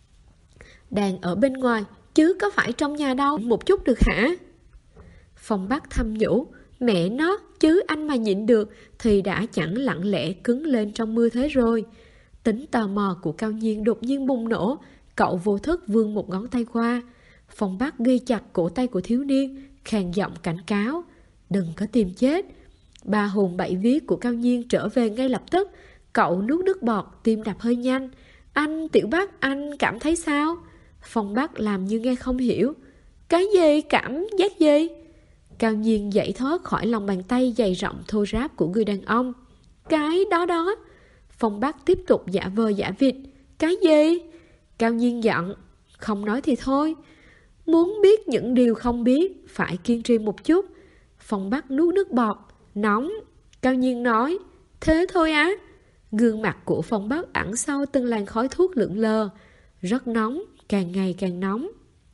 Đang ở bên ngoài, chứ có phải trong nhà đâu một chút được hả? Phong Bắc thầm nhủ, mẹ nó, chứ anh mà nhịn được thì đã chẳng lặng lẽ cứng lên trong mưa thế rồi. Tính tò mò của Cao Nhiên đột nhiên bùng nổ, cậu vô thức vươn một ngón tay qua. Phong Bắc ghi chặt cổ tay của thiếu niên, khàn giọng cảnh cáo. Đừng có tìm chết. Ba hồn bảy vía của Cao Nhiên trở về ngay lập tức. Cậu nuốt nước bọt, tim đập hơi nhanh. Anh Tiểu Bắc, anh cảm thấy sao? Phong Bắc làm như nghe không hiểu. Cái gì? Cảm giác gì? Cao Nhiên dậy thoát khỏi lòng bàn tay dày rộng thô ráp của người đàn ông. Cái đó đó. Phong Bắc tiếp tục giả vờ giả vịt. Cái gì? Cao Nhiên giận. Không nói thì thôi. Muốn biết những điều không biết, phải kiên trì một chút. Phong Bắc nuốt nước bọt. Nóng. Cao Nhiên nói. Thế thôi á? Gương mặt của Phong Bắc ẩn sau từng làn khói thuốc lượn lờ. Rất nóng, càng ngày càng nóng.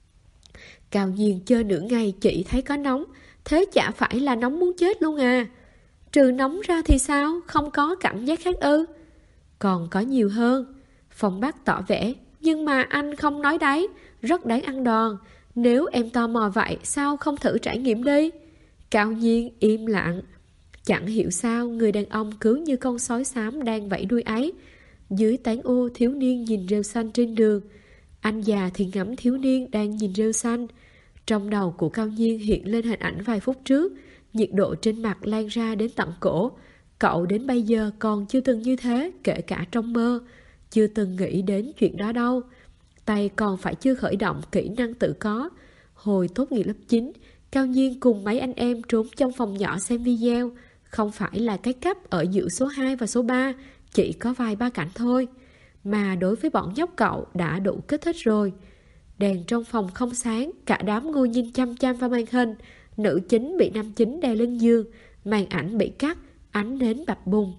Cao Nhiên chơi nửa ngày chỉ thấy có nóng. Thế chả phải là nóng muốn chết luôn à? Trừ nóng ra thì sao? Không có cảm giác khác ư? Còn có nhiều hơn. Phong Bắc tỏ vẻ. Nhưng mà anh không nói đấy, rất đáng ăn đòn. Nếu em tò mò vậy, sao không thử trải nghiệm đi? Cao Nhiên im lặng. Chẳng hiểu sao người đàn ông cứ như con sói xám đang vẫy đuôi ấy. Dưới tán ô, thiếu niên nhìn rêu xanh trên đường. Anh già thì ngắm thiếu niên đang nhìn rêu xanh. Trong đầu của Cao Nhiên hiện lên hình ảnh vài phút trước. Nhiệt độ trên mặt lan ra đến tận cổ. Cậu đến bây giờ còn chưa từng như thế, kể cả trong mơ. Chưa từng nghĩ đến chuyện đó đâu. Tay còn phải chưa khởi động kỹ năng tự có. Hồi tốt nghiệp lớp 9, Cao Nhiên cùng mấy anh em trốn trong phòng nhỏ xem video. Không phải là cái cấp ở giữa số 2 và số 3, chỉ có vài ba cảnh thôi. Mà đối với bọn nhóc cậu đã đủ kích thích rồi. Đèn trong phòng không sáng, cả đám ngồi nhìn chăm chăm vào màn hình. Nữ chính bị nam chính đè lên giường, màn ảnh bị cắt, ánh nến bập bùng.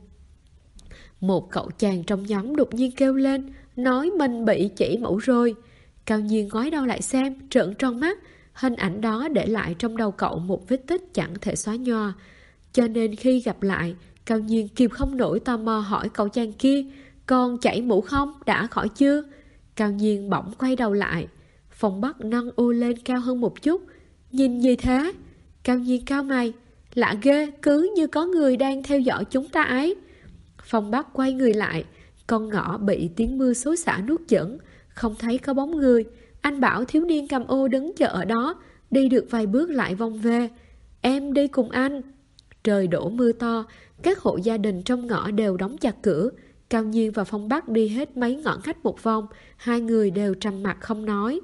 Một cậu chàng trong nhóm đột nhiên kêu lên, nói mình bị chỉ mẫu rồi. Cao Nhiên ngoái đầu lại xem, trợn tròn mắt. Hình ảnh đó để lại trong đầu cậu một vết tích chẳng thể xóa nhòa. Cho nên khi gặp lại, Cao Nhiên kìm không nổi tò mò hỏi cậu chàng kia, còn chảy mũ không, đã khỏi chưa? Cao Nhiên bỗng quay đầu lại. Phong Bắc nâng ô lên cao hơn một chút. Nhìn gì thế? Cao Nhiên cao mày. Lạ ghê, cứ như có người đang theo dõi chúng ta ấy. Phong Bắc quay người lại. Con ngõ bị tiếng mưa xối xả nuốt chửng, không thấy có bóng người. Anh bảo thiếu niên cầm ô đứng chờ ở đó, đi được vài bước lại vòng về. Em đi cùng anh. Trời đổ mưa to, các hộ gia đình trong ngõ đều đóng chặt cửa. Cao Nhiên và Phong Bắc đi hết mấy ngõ ngách một vòng, hai người đều trầm mặc không nói.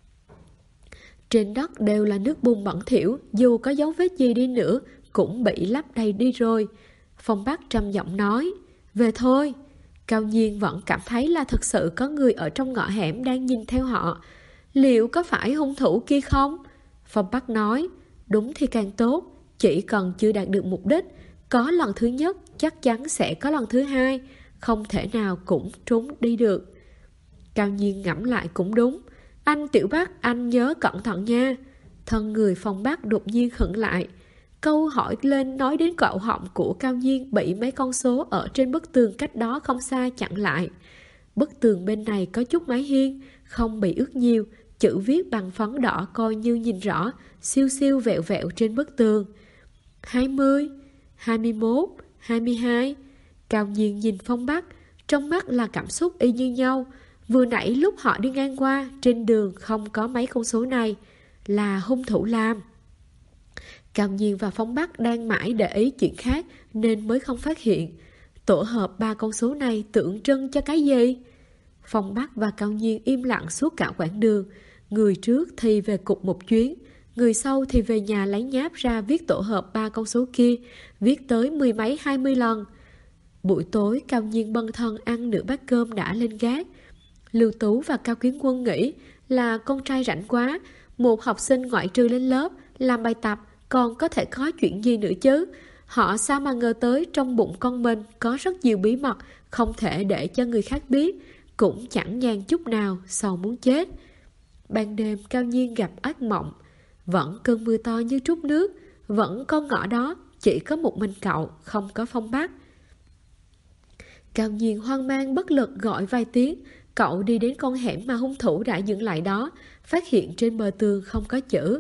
Trên đất đều là nước bùn bẩn thỉu, dù có dấu vết gì đi nữa cũng bị lấp đầy đi rồi. Phong Bắc trầm giọng nói, về thôi. Cao Nhiên vẫn cảm thấy là thực sự có người ở trong ngõ hẻm đang nhìn theo họ. Liệu có phải hung thủ kia không? Phong Bắc nói, đúng thì càng tốt, chỉ cần chưa đạt được mục đích. Có lần thứ nhất chắc chắn sẽ có lần thứ hai, không thể nào cũng trốn đi được. Cao Nhiên ngẫm lại cũng đúng. Anh Tiểu Bắc, anh nhớ cẩn thận nha. Thân người Phong Bắc đột nhiên khựng lại. Câu hỏi lên nói đến cậu họng của Cao Nhiên bị mấy con số ở trên bức tường cách đó không xa chặn lại. Bức tường bên này có chút mái hiên, không bị ướt nhiều, chữ viết bằng phấn đỏ coi như nhìn rõ, siêu siêu vẹo vẹo trên bức tường. 20, 21, 22. Cao Nhiên nhìn Phong Bắc, trong mắt là cảm xúc y như nhau. Vừa nãy lúc họ đi ngang qua, trên đường không có mấy con số này, là hung thủ làm. Cao Nhiên và Phong Bắc đang mãi để ý chuyện khác nên mới không phát hiện. Tổ hợp ba con số này tượng trưng cho cái gì? Phong Bắc và Cao Nhiên im lặng suốt cả quãng đường. Người trước thì về cục một chuyến, người sau thì về nhà lấy nháp ra viết tổ hợp ba con số kia, viết tới 10 mấy 20 lần. Buổi tối Cao Nhiên bần thần ăn nửa bát cơm đã lên gác. Lưu Tú và Cao Kiến Quân nghĩ là con trai rảnh quá, một học sinh ngoại trừ lên lớp làm bài tập còn có thể có chuyện gì nữa chứ. Họ sao mà ngờ tới trong bụng con mình có rất nhiều bí mật không thể để cho người khác biết, cũng chẳng nhàn chút nào, sầu muốn chết. Ban đêm Cao Nhiên gặp ác mộng. Vẫn cơn mưa to như trút nước, vẫn con ngõ đó, chỉ có một mình cậu, không có Phong Bắc. Cao Nhiên hoang mang bất lực gọi vài tiếng. Cậu đi đến con hẻm mà hung thủ đã dựng lại đó, phát hiện trên bờ tường không có chữ.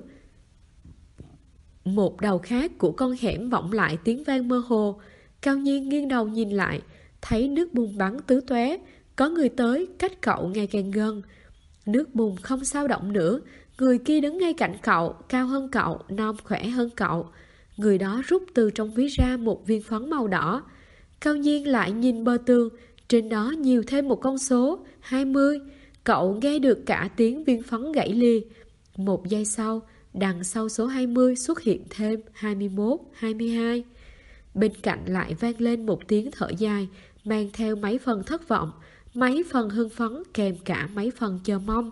Một đầu khác của con hẻm vọng lại tiếng vang mơ hồ. Cao Nhiên nghiêng đầu nhìn lại, thấy nước bùn bắn tứ tóe, có người tới, cách cậu ngày càng gần. Nước bùn không sao động nữa, người kia đứng ngay cạnh cậu, cao hơn cậu, non khỏe hơn cậu. Người đó rút từ trong ví ra một viên phấn màu đỏ. Cao Nhiên lại nhìn bờ tường, trên đó nhiều thêm một con số 20. Cậu nghe được cả tiếng viên phấn gãy lìa. Một giây sau, đằng sau số 20 xuất hiện thêm 21, 22. Bên cạnh lại vang lên một tiếng thở dài, mang theo mấy phần thất vọng, mấy phần hưng phấn kèm cả mấy phần chờ mong.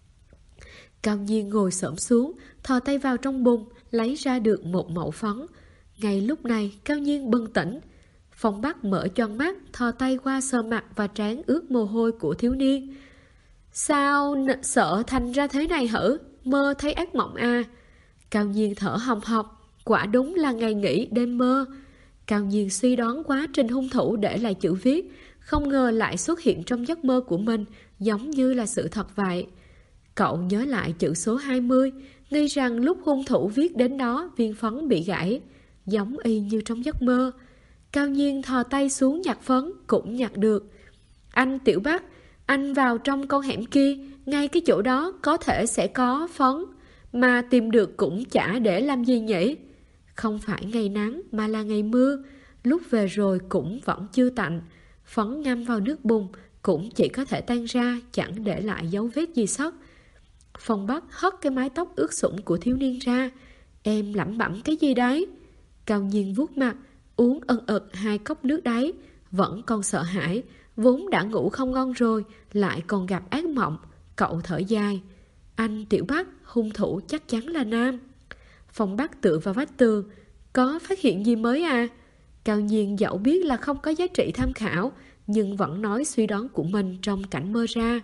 Cao Nhiên ngồi xổm xuống, thò tay vào trong bùn, lấy ra được một mẩu phấn. Ngay lúc này, Cao Nhiên bừng tỉnh. Phong Bắc mở choàng mắt, thò tay qua sờ mặt và trán ướt mồ hôi của thiếu niên. Sao sợ thành ra thế này hử? Mơ thấy ác mộng à? Cao Nhiên thở hồng hộc, quả đúng là ngày nghỉ đêm mơ. Cao Nhiên suy đoán quá trình hung thủ để lại chữ viết, không ngờ lại xuất hiện trong giấc mơ của mình, giống như là sự thật vậy. Cậu nhớ lại chữ số 20, nghĩ rằng lúc hung thủ viết đến đó viên phấn bị gãy, giống y như trong giấc mơ. Cao Nhiên thò tay xuống nhặt phấn, cũng nhặt được. Anh Tiểu Bắc, anh vào trong con hẻm kia, ngay cái chỗ đó có thể sẽ có phấn, mà tìm được cũng chả để làm gì nhỉ? Không phải ngày nắng mà là ngày mưa, lúc về rồi cũng vẫn chưa tạnh. Phấn ngâm vào nước bùn cũng chỉ có thể tan ra, chẳng để lại dấu vết gì sót. Phong Bắc hất cái mái tóc ướt sũng của thiếu niên ra. Em lẩm bẩm cái gì đấy? Cao Nhiên vuốt mặt, uống ân ực 2 cốc nước đáy, vẫn còn sợ hãi, vốn đã ngủ không ngon rồi, lại còn gặp ác mộng. Cậu thở dài. Anh Tiểu Bắc, hung thủ chắc chắn là nam. Phong Bắc tựa vào vách tường. Có phát hiện gì mới à? Cao Nhiên dẫu biết là không có giá trị tham khảo, nhưng vẫn nói suy đoán của mình trong cảnh mơ ra.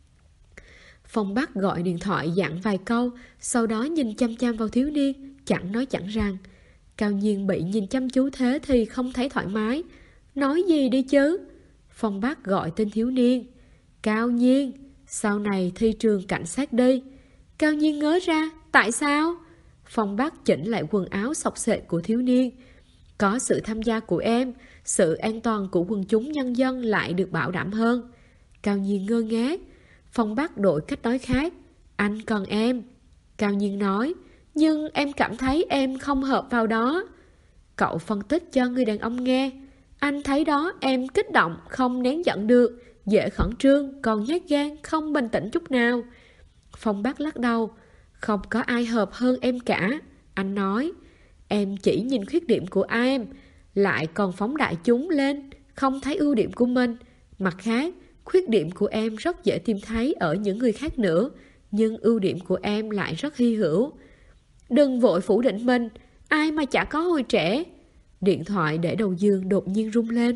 Phong Bắc gọi điện thoại dặn vài câu, sau đó nhìn chăm chăm vào thiếu niên, chẳng nói chẳng rằng. Cao Nhiên bị nhìn chăm chú thế thì không thấy thoải mái. Nói gì đi chứ? Phong Bắc gọi tên thiếu niên. Cao Nhiên, sau này thi trường cảnh sát đi. Cao Nhiên ngớ ra, tại sao? Phong Bắc chỉnh lại quần áo xộc xệch của thiếu niên. Có sự tham gia của em, sự an toàn của quần chúng nhân dân lại được bảo đảm hơn. Cao Nhiên ngơ ngác. Phong Bắc đổi cách nói khác. Anh còn em. Cao Nhiên nói, nhưng em cảm thấy em không hợp vào đó. Cậu phân tích cho người đàn ông nghe. Anh thấy đó, em kích động, không nén giận được, dễ khẩn trương, còn nhát gan, không bình tĩnh chút nào. Phong Bắc lắc đầu. Không có ai hợp hơn em cả. Anh nói, em chỉ nhìn khuyết điểm của em, lại còn phóng đại chúng lên, không thấy ưu điểm của mình. Mặt khác, khuyết điểm của em rất dễ tìm thấy ở những người khác nữa, nhưng ưu điểm của em lại rất hy hữu. Đừng vội phủ định mình, ai mà chả có hồi trẻ. Điện thoại để đầu giường đột nhiên rung lên.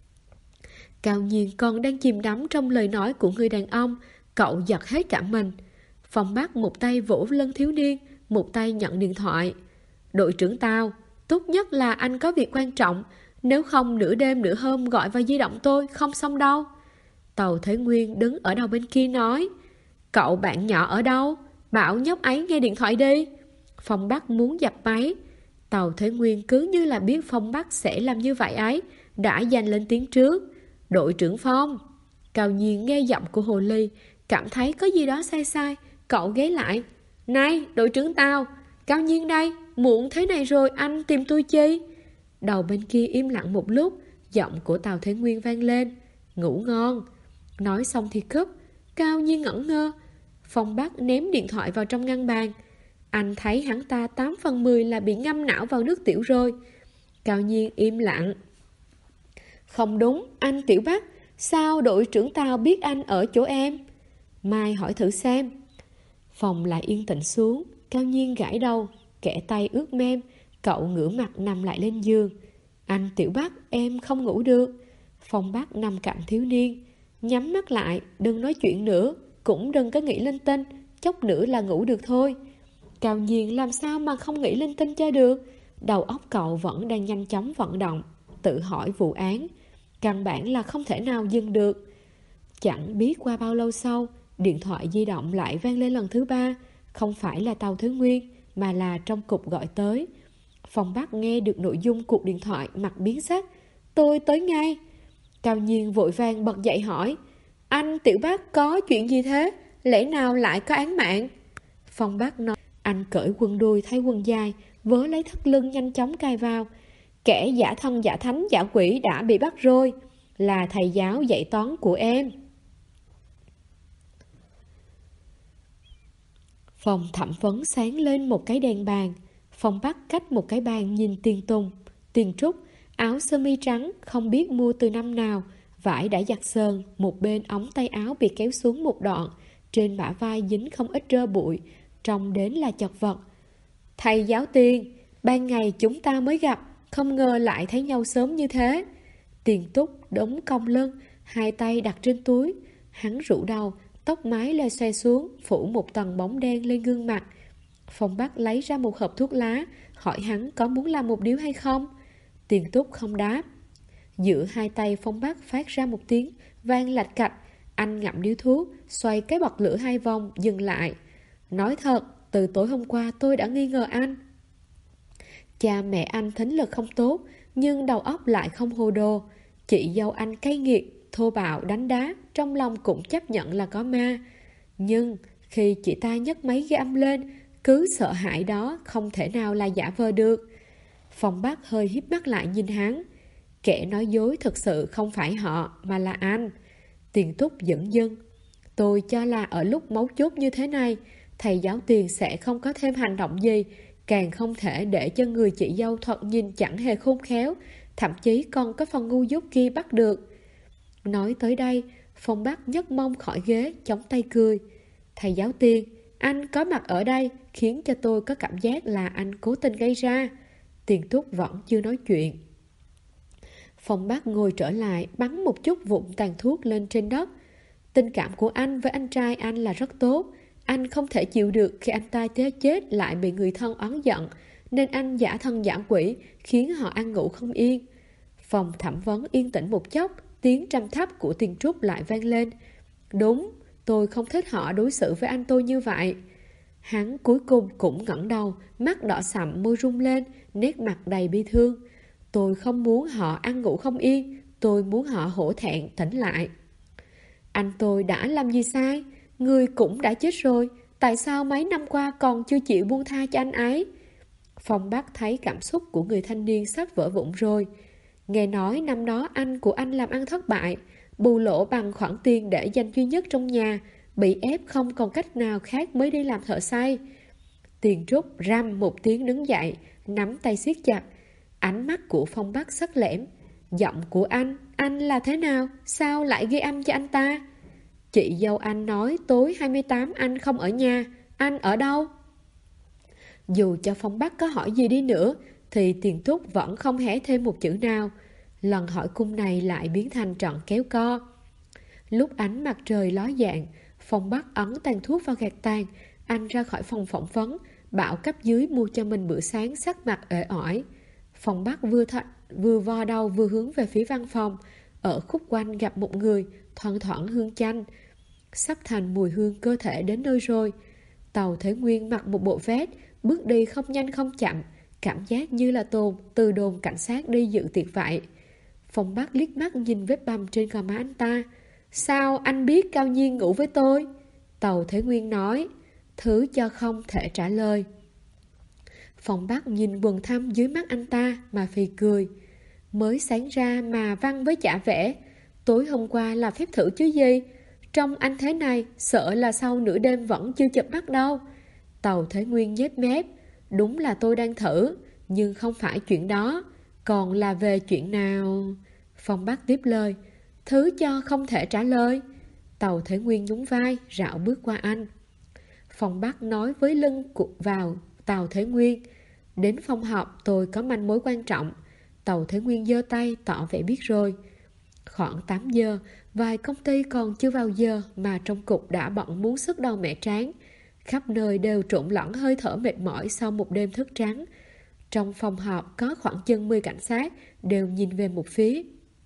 Cao Nhiên còn đang chìm đắm trong lời nói của người đàn ông. Cậu giật hết cả mình. Phong Bắc một tay vỗ lưng thiếu niên, một tay nhận điện thoại. Đội trưởng Tào, tốt nhất là anh có việc quan trọng, nếu không nửa đêm nửa hôm gọi vào di động tôi không xong đâu. Tàu Thế Nguyên đứng ở đầu bên kia nói, cậu bạn nhỏ ở đâu? Bảo nhóc ấy nghe điện thoại đi. Phong Bắc muốn dập máy. Tàu Thế Nguyên cứ như là biết Phong Bắc sẽ làm như vậy ấy, đã giành lên tiếng trước. Đội trưởng Phong. Cao Nhiên nghe giọng của Hồ Ly, cảm thấy có gì đó sai sai. Cậu ghé lại. Này, đội trưởng Tào, Cao Nhiên đây, muộn thế này rồi anh tìm tôi chi? Đầu bên kia im lặng một lúc, giọng của Tào Thế Nguyên vang lên. Ngủ ngon. Nói xong thì cúp. Cao Nhiên ngẩn ngơ. Phong Bắc ném điện thoại vào trong ngăn bàn. Anh thấy hắn ta 8/10 là bị ngâm não vào nước tiểu rồi. Cao Nhiên im lặng. Không đúng, anh Tiểu Bắc, sao đội trưởng Tào biết anh ở chỗ em? Mai hỏi thử xem. Phòng lại yên tĩnh xuống. Cao Nhiên gãi đầu, kẻ tay ướt mem. Cậu ngửa mặt nằm lại lên giường. Anh Tiểu Bắc, em không ngủ được. Phong Bắc nằm cạnh thiếu niên. Nhắm mắt lại, đừng nói chuyện nữa, cũng đừng có nghĩ linh tinh, chốc nữa là ngủ được thôi. Cao Nhiên làm sao mà không nghĩ linh tinh cho được. Đầu óc cậu vẫn đang nhanh chóng vận động, tự hỏi vụ án. Căn bản là không thể nào dừng được. Chẳng biết qua bao lâu sau, điện thoại di động lại vang lên lần thứ 3. Không phải là Tàu Thứ Nguyên, mà là trong cục gọi tới. Phong Bắc nghe được nội dung cuộc điện thoại, mặt biến sắc. Tôi tới ngay. Cao Nhiên vội vàng bật dậy hỏi, anh Tiểu Bắc có chuyện gì thế? Lẽ nào lại có án mạng? Phong Bắc nói, anh cởi quần đùi thay quần dài, vớ lấy thắt lưng nhanh chóng cài vào. Kẻ giả thân giả thánh giả quỷ đã bị bắt rồi, là thầy giáo dạy toán của em. Phòng thẩm vấn sáng lên một cái đèn bàn. Phong Bắc cách một cái bàn nhìn Tiền Tùng, Tiền Trúc, áo sơ mi trắng không biết mua từ năm nào, vải đã giặt sờn, một bên ống tay áo bị kéo xuống một đoạn, trên bả vai dính không ít rơ bụi, trông đến là chật vật. Thầy giáo Tiền, ban ngày chúng ta mới gặp, không ngờ lại thấy nhau sớm như thế. Tiền Túc đống cong lưng, hai tay đặt trên túi, hắn rũ đầu, tóc mái lê xoe xuống, phủ một tầng bóng đen lên gương mặt. Phong Bắc lấy ra một hộp thuốc lá, hỏi hắn có muốn làm một điếu hay không. Tiền Túc không đáp. Giữa hai tay Phong Bắc phát ra một tiếng vang lạch cạch. Anh ngậm điếu thuốc, xoay cái bật lửa 2 vòng, dừng lại. Nói thật, từ tối hôm qua tôi đã nghi ngờ anh. Cha mẹ anh thính lực không tốt, nhưng đầu óc lại không hồ đồ. Chị dâu anh cay nghiệt, thô bạo, đánh đá, trong lòng cũng chấp nhận là có ma. Nhưng khi chị ta nhấc máy ghi âm lên, cứ sợ hãi đó không thể nào là giả vờ được. Phong Bắc hơi híp mắt lại nhìn hắn. Kẻ nói dối thực sự không phải họ, mà là anh. Tiền Túc dửng dưng. Tôi cho là ở lúc mấu chốt như thế này, thầy giáo Tiền sẽ không có thêm hành động gì, càng không thể để cho người chị dâu thoạt nhìn chẳng hề khôn khéo, thậm chí còn có phần ngu dốt kia bắt được. Nói tới đây, Phong Bắc nhấc mông khỏi ghế, chống tay cười. Thầy giáo Tiền, anh có mặt ở đây khiến cho tôi có cảm giác là anh cố tình gây ra. Tiền Túc vẫn chưa nói chuyện. Phong Bắc ngồi trở lại, bắn một chút vụn tàn thuốc lên trên đất. Tình cảm của anh với anh trai anh là rất tốt. Anh không thể chịu được khi anh ta chết lại bị người thân oán giận, nên anh giả thân giả quỷ, khiến họ ăn ngủ không yên. Phòng thẩm vấn yên tĩnh một chốc, tiếng trầm thấp của Tiền Trúc lại vang lên. Đúng, tôi không thích họ đối xử với anh tôi như vậy. Hắn cuối cùng cũng ngẩng đầu, mắt đỏ sậm, môi rung lên, nét mặt đầy bi thương. Tôi không muốn họ ăn ngủ không yên, tôi muốn họ hổ thẹn tỉnh lại. Anh tôi đã làm gì sai? Người cũng đã chết rồi, tại sao mấy năm qua còn chưa chịu buông tha cho anh ấy? Phong Bắc thấy cảm xúc của người thanh niên sắp vỡ vụn rồi. Nghe nói năm đó anh của anh làm ăn thất bại, bù lỗ bằng khoản tiền để dành duy nhất trong nhà, bị ép không còn cách nào khác mới đi làm thợ xây. Tiền Trúc răm một tiếng đứng dậy, nắm tay siết chặt. Ánh mắt của Phong Bắc sắc lẻm. Giọng của anh là thế nào? Sao lại ghi âm cho anh ta? Chị dâu anh nói tối 28 anh không ở nhà. Anh ở đâu? Dù cho Phong Bắc có hỏi gì đi nữa thì Tiền Trúc vẫn không hé thêm một chữ nào. Lần hỏi cung này lại biến thành trận kéo co. Lúc ánh mặt trời ló dạng, Phong Bắc ấn tàn thuốc vào gạt tàn. Anh ra khỏi phòng phỏng vấn, bảo cấp dưới mua cho mình bữa sáng, sắc mặt uể oải. Phong Bắc vừa vo đầu vừa hướng về phía văn phòng. Ở khúc quanh gặp một người, thoang thoảng hương chanh. Sắp thành mùi hương cơ thể đến nơi rồi. Tàu Thế Nguyên mặc một bộ vest, bước đi không nhanh không chậm, cảm giác như là Tồn từ đồn cảnh sát đi dự tiệc vậy. Phong Bắc liếc mắt nhìn vết bầm trên gò má anh ta. Sao anh biết Cao Nhiên ngủ với tôi? Tàu Thế Nguyên nói. Thứ cho không thể trả lời. Phong Bắc nhìn quần thâm dưới mắt anh ta mà phì cười. Mới sáng ra mà văn với chả vẽ. Tối hôm qua là phép thử chứ gì. Trông anh thế này, sợ là sau nửa đêm vẫn chưa chợp mắt đâu. Tàu Thế Nguyên nhếch mép. Đúng là tôi đang thử, nhưng không phải chuyện đó. Còn là về chuyện nào? Phong Bắc tiếp lời. Thứ cho không thể trả lời. Tàu Thế Nguyên nhún vai, rảo bước qua anh. Phong Bắc nói với lưng vào Tàu Thế Nguyên. Đến phòng họp tôi có manh mối quan trọng. Tàu Thế Nguyên giơ tay tỏ vẻ biết rồi. Khoảng 8 giờ, vài công ty còn chưa vào giờ mà trong cục đã bận muốn sức đầu mẻ trán. Khắp nơi đều trộn lẫn hơi thở mệt mỏi sau một đêm thức trắng. Trong phòng họp có khoảng chừng 10 cảnh sát đều nhìn về một phía.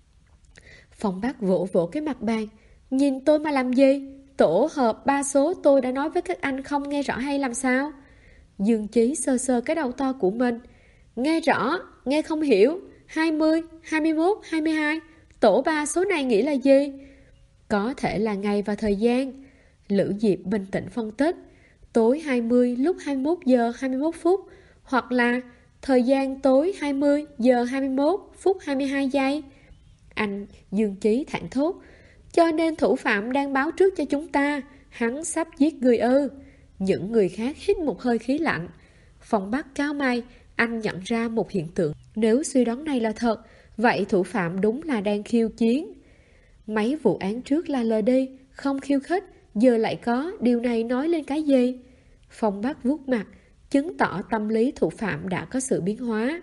Phong Bắc vỗ vỗ cái mặt bàn. Nhìn tôi mà làm gì? Tổ hợp 3 số tôi đã nói với các anh không nghe rõ hay làm sao? Dương Chí sơ sơ cái đầu to của mình. Nghe rõ, nghe không hiểu. 20, 21, 22. Tổ 3 số này nghĩ là gì? Có thể là ngày và thời gian. Lữ Diệp bình tĩnh phân tích. Tối 20 lúc 21 giờ 21 phút. Hoặc là thời gian tối 20 giờ 21 phút 22 giây. Anh Dương Chí thảng thốt. Cho nên thủ phạm đang báo trước cho chúng ta. Hắn sắp giết người ư? Những người khác hít một hơi khí lạnh. Phong Bắc cao mày. Anh nhận ra một hiện tượng. Nếu suy đoán này là thật, vậy thủ phạm đúng là đang khiêu chiến. Mấy vụ án trước là lờ đi, không khiêu khích. Giờ lại có, điều này nói lên cái gì? Phong Bắc vuốt mặt, chứng tỏ tâm lý thủ phạm đã có sự biến hóa.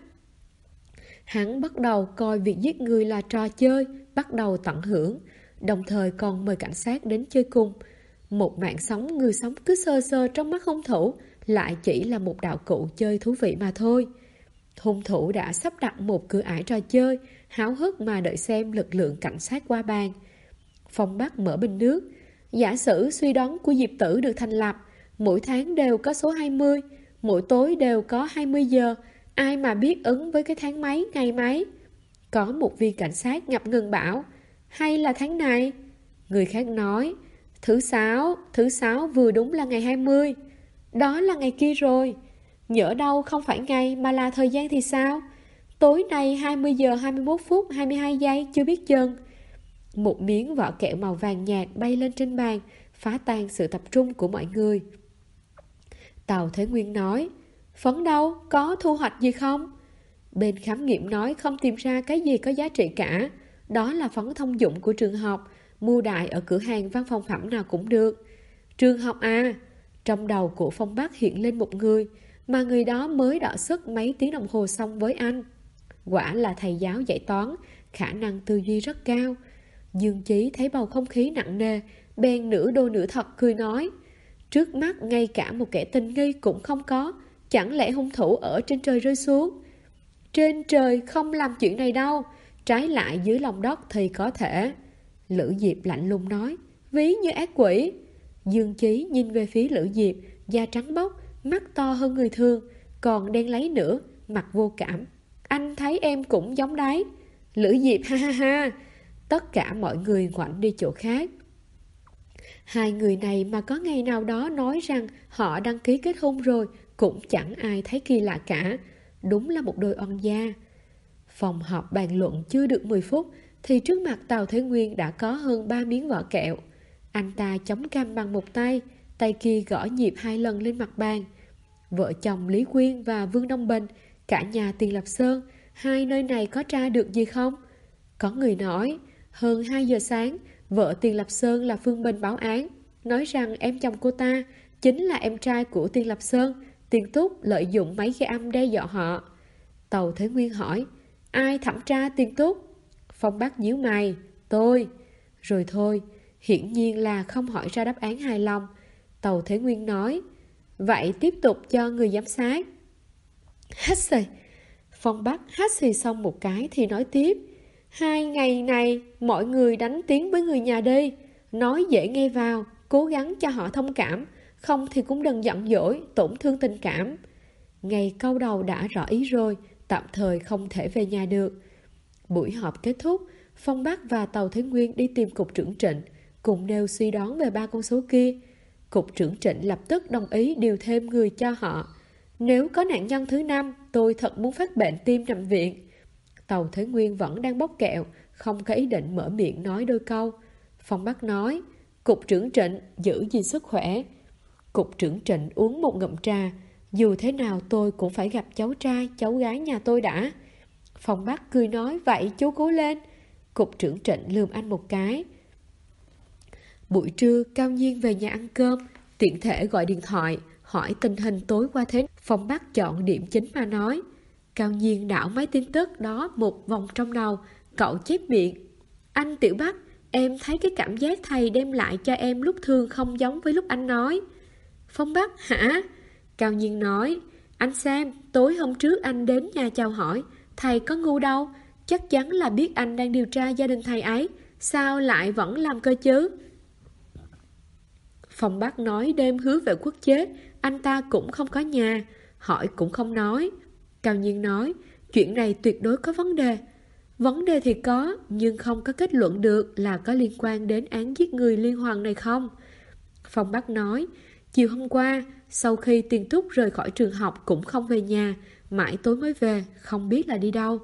Hắn bắt đầu coi việc giết người là trò chơi, bắt đầu tận hưởng, đồng thời còn mời cảnh sát đến chơi cùng. Một mạng sống người sống cứ sơ sơ trong mắt hung thủ, lại chỉ là một đạo cụ chơi thú vị mà thôi. Hung thủ đã sắp đặt một cửa ải trò chơi, háo hức mà đợi xem lực lượng cảnh sát qua bàn. Phong Bắc mở bình nước. Giả sử suy đoán của Diệp Tử được thành lập, mỗi tháng đều có số 20, mỗi tối đều có 20 giờ, ai mà biết ứng với cái tháng mấy, ngày mấy? Có một viên cảnh sát ngập ngừng bảo, hay là tháng này? Người khác nói, thứ sáu vừa đúng là ngày 20. Đó là ngày kia rồi. Nhỡ đâu không phải ngày mà là thời gian thì sao? Tối nay 20 giờ 21 phút 22 giây chưa biết chừng. Một miếng vỏ kẹo màu vàng nhạt bay lên trên bàn, phá tan sự tập trung của mọi người. Tàu Thế Nguyên nói, phấn đâu, có thu hoạch gì không? Bên khám nghiệm nói không tìm ra cái gì có giá trị cả. Đó là phấn thông dụng của trường học, mua đại ở cửa hàng văn phòng phẩm nào cũng được. Trường học à? Trong đầu của Phong Bắc hiện lên một người, mà người đó mới đọ sức mấy tiếng đồng hồ xong với anh. Quả là thầy giáo dạy toán, khả năng tư duy rất cao. Dương Chí thấy bầu không khí nặng nề, bèn nửa đô nửa thật cười nói, trước mắt ngay cả một kẻ tình nghi cũng không có, chẳng lẽ hung thủ ở trên trời rơi xuống? Trên trời không làm chuyện này đâu, trái lại dưới lòng đất thì có thể. Lữ Diệp lạnh lùng nói, ví như ác quỷ. Dương Chí nhìn về phía Lữ Diệp, da trắng bóc, mắt to hơn người thường, còn đen láy nữa, mặt vô cảm. Anh thấy em cũng giống đấy. Lữ Diệp ha ha ha. Tất cả mọi người ngoảnh đi chỗ khác. Hai người này mà có ngày nào đó nói rằng họ đăng ký kết hôn rồi, cũng chẳng ai thấy kỳ lạ cả. Đúng là một đôi oan gia. Phòng họp bàn luận chưa được 10 phút thì trước mặt Tào Thế Nguyên đã có hơn 3 miếng vỏ kẹo. Anh ta chống cằm bằng một tay, tay kia gõ nhịp 2 lần lên mặt bàn. Vợ chồng Lý Quyên và Vương Đông Bình, cả nhà Tiền Lập Sơn, hai nơi này có tra được gì không? Có người nói, hơn 2 giờ sáng, vợ Tiền Lập Sơn là Phương Bình báo án, nói rằng em chồng cô ta chính là em trai của Tiền Lập Sơn, Tiền Túc lợi dụng máy ghi âm đe dọa họ. Tào Thế Nguyên hỏi, ai thẩm tra Tiền Túc? Phong Bắc nhíu mày, tôi. Rồi thôi, hiển nhiên là không hỏi ra đáp án hài lòng. Tào Thế Nguyên nói, vậy tiếp tục cho người giám sát. Hắt xì. Phong Bắc hắt xì xong một cái thì nói tiếp, 2 ngày này mọi người đánh tiếng với người nhà đi, nói dễ nghe vào, cố gắng cho họ thông cảm, không thì cũng đừng giận dỗi, tổn thương tình cảm. Ngày câu đầu đã rõ ý rồi, tạm thời không thể về nhà được. Buổi họp kết thúc, Phong Bắc và Tào Thế Nguyên đi tìm cục trưởng Trịnh, cùng nêu suy đoán về 3 con số kia. Cục trưởng Trịnh lập tức đồng ý điều thêm người cho họ. Nếu có nạn nhân thứ 5, tôi thật muốn phát bệnh tim nằm viện. Tào Thế Nguyên vẫn đang bóc kẹo, không có ý định mở miệng nói đôi câu. Phong Bắc nói, cục trưởng Trịnh giữ gìn sức khỏe. Cục trưởng Trịnh uống một ngụm trà, dù thế nào tôi cũng phải gặp cháu trai, cháu gái nhà tôi đã. Phong Bắc cười nói, vậy chú cố lên. Cục trưởng Trịnh lườm anh một cái. Buổi trưa, Cao Nhiên về nhà ăn cơm, tiện thể gọi điện thoại, hỏi tình hình tối qua thế. Phong Bắc chọn điểm chính mà nói. Cao Nhiên đảo mấy tin tức đó một vòng trong đầu, cậu chép miệng. Anh Tiểu Bắc, em thấy cái cảm giác thầy đem lại cho em lúc thường không giống với lúc anh nói. Phong Bắc, hả? Cao Nhiên nói, anh xem, tối hôm trước anh đến nhà chào hỏi, thầy có ngu đâu, chắc chắn là biết anh đang điều tra gia đình thầy ấy, sao lại vẫn làm cơ chứ? Phong Bắc nói đêm hứa về quốc chế, anh ta cũng không có nhà, hỏi cũng không nói. Cao Nhiên nói, chuyện này tuyệt đối có vấn đề. Vấn đề thì có, nhưng không có kết luận được là có liên quan đến án giết người liên hoàn này không. Phong Bắc nói, chiều hôm qua, sau khi Tiền Túc rời khỏi trường học cũng không về nhà, mãi tối mới về, không biết là đi đâu.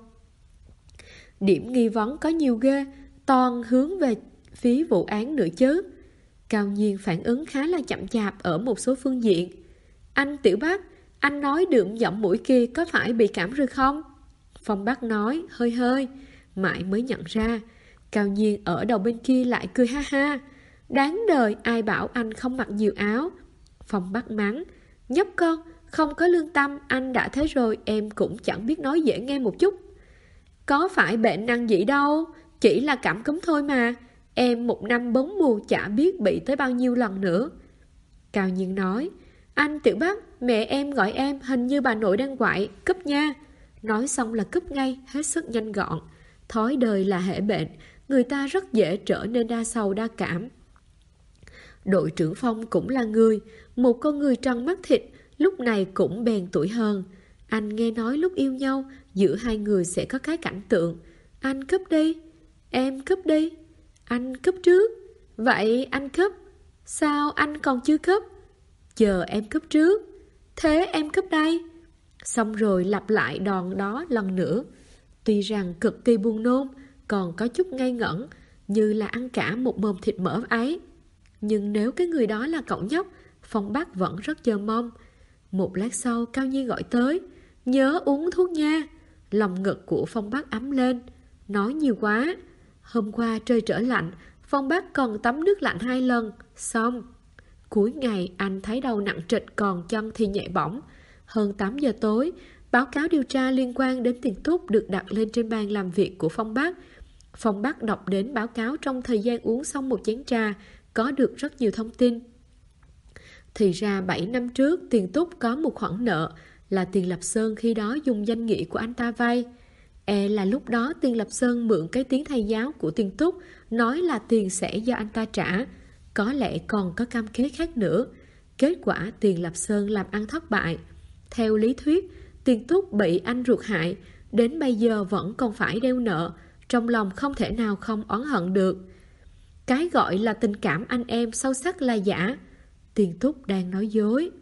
Điểm nghi vấn có nhiều ghê, toàn hướng về phía vụ án nữa chứ. Cao Nhiên phản ứng khá là chậm chạp ở một số phương diện. Anh Tiểu Bắc, anh nói đượm giọng mũi kia có phải bị cảm rồi không? Phong Bắc nói, hơi hơi, mãi mới nhận ra. Cao Nhiên ở đầu bên kia lại cười ha ha. Đáng đời ai bảo anh không mặc nhiều áo. Phong Bắc mắng, nhóc con, không có lương tâm, anh đã thế rồi em cũng chẳng biết nói dễ nghe một chút. Có phải bệnh năng gì đâu, chỉ là cảm cúm thôi mà. Em 1 năm 4 mùa chả biết bị tới bao nhiêu lần nữa. Cao Nhiên nói, anh Tiểu Bắc, mẹ em gọi em hình như bà nội đang quậy, cúp nha. Nói xong là cúp ngay, hết sức nhanh gọn. Thói đời là hệ bệnh, người ta rất dễ trở nên đa sầu đa cảm. Đội trưởng Phong cũng là người, một con người tròn mắt thịt, lúc này cũng bèn tuổi hơn. Anh nghe nói lúc yêu nhau, giữa hai người sẽ có cái cảnh tượng. Anh cúp đi, em cúp đi. Anh cúp trước. Vậy anh cúp. Sao anh còn chưa cúp? Chờ em cúp trước. Thế em cúp đây. Xong rồi lặp lại đòn đó lần nữa. Tuy rằng cực kỳ buồn nôn, còn có chút ngây ngẩn, như là ăn cả một mồm thịt mỡ ấy. Nhưng nếu cái người đó là cậu nhóc, Phong Bắc vẫn rất chờ mong. Một lát sau Cao Nhiên gọi tới, nhớ uống thuốc nha. Lòng ngực của Phong Bắc ấm lên. Nói nhiều quá. Hôm qua trời trở lạnh, Phong Bắc còn tắm nước lạnh 2 lần. Xong. Cuối ngày anh thấy đầu nặng trịch, còn chân thì nhẹ bỏng. Hơn 8 giờ tối, báo cáo điều tra liên quan đến Tiền Túc được đặt lên trên bàn làm việc của Phong Bắc. Phong Bắc đọc đến báo cáo trong thời gian uống xong một chén trà, có được rất nhiều thông tin. Thì ra 7 năm trước, Tiền Túc có một khoản nợ là Tiền Lập Sơn khi đó dùng danh nghĩa của anh ta vay. Là lúc đó Tiền Lập Sơn mượn cái tiếng thầy giáo của Tiền Túc, nói là tiền sẽ do anh ta trả. Có lẽ còn có cam kết khác nữa. Kết quả Tiền Lập Sơn làm ăn thất bại. Theo lý thuyết, Tiền Túc bị anh ruột hại, đến bây giờ vẫn còn phải đeo nợ, trong lòng không thể nào không oán hận được. Cái gọi là tình cảm anh em sâu sắc là giả, Tiền Thúc đang nói dối.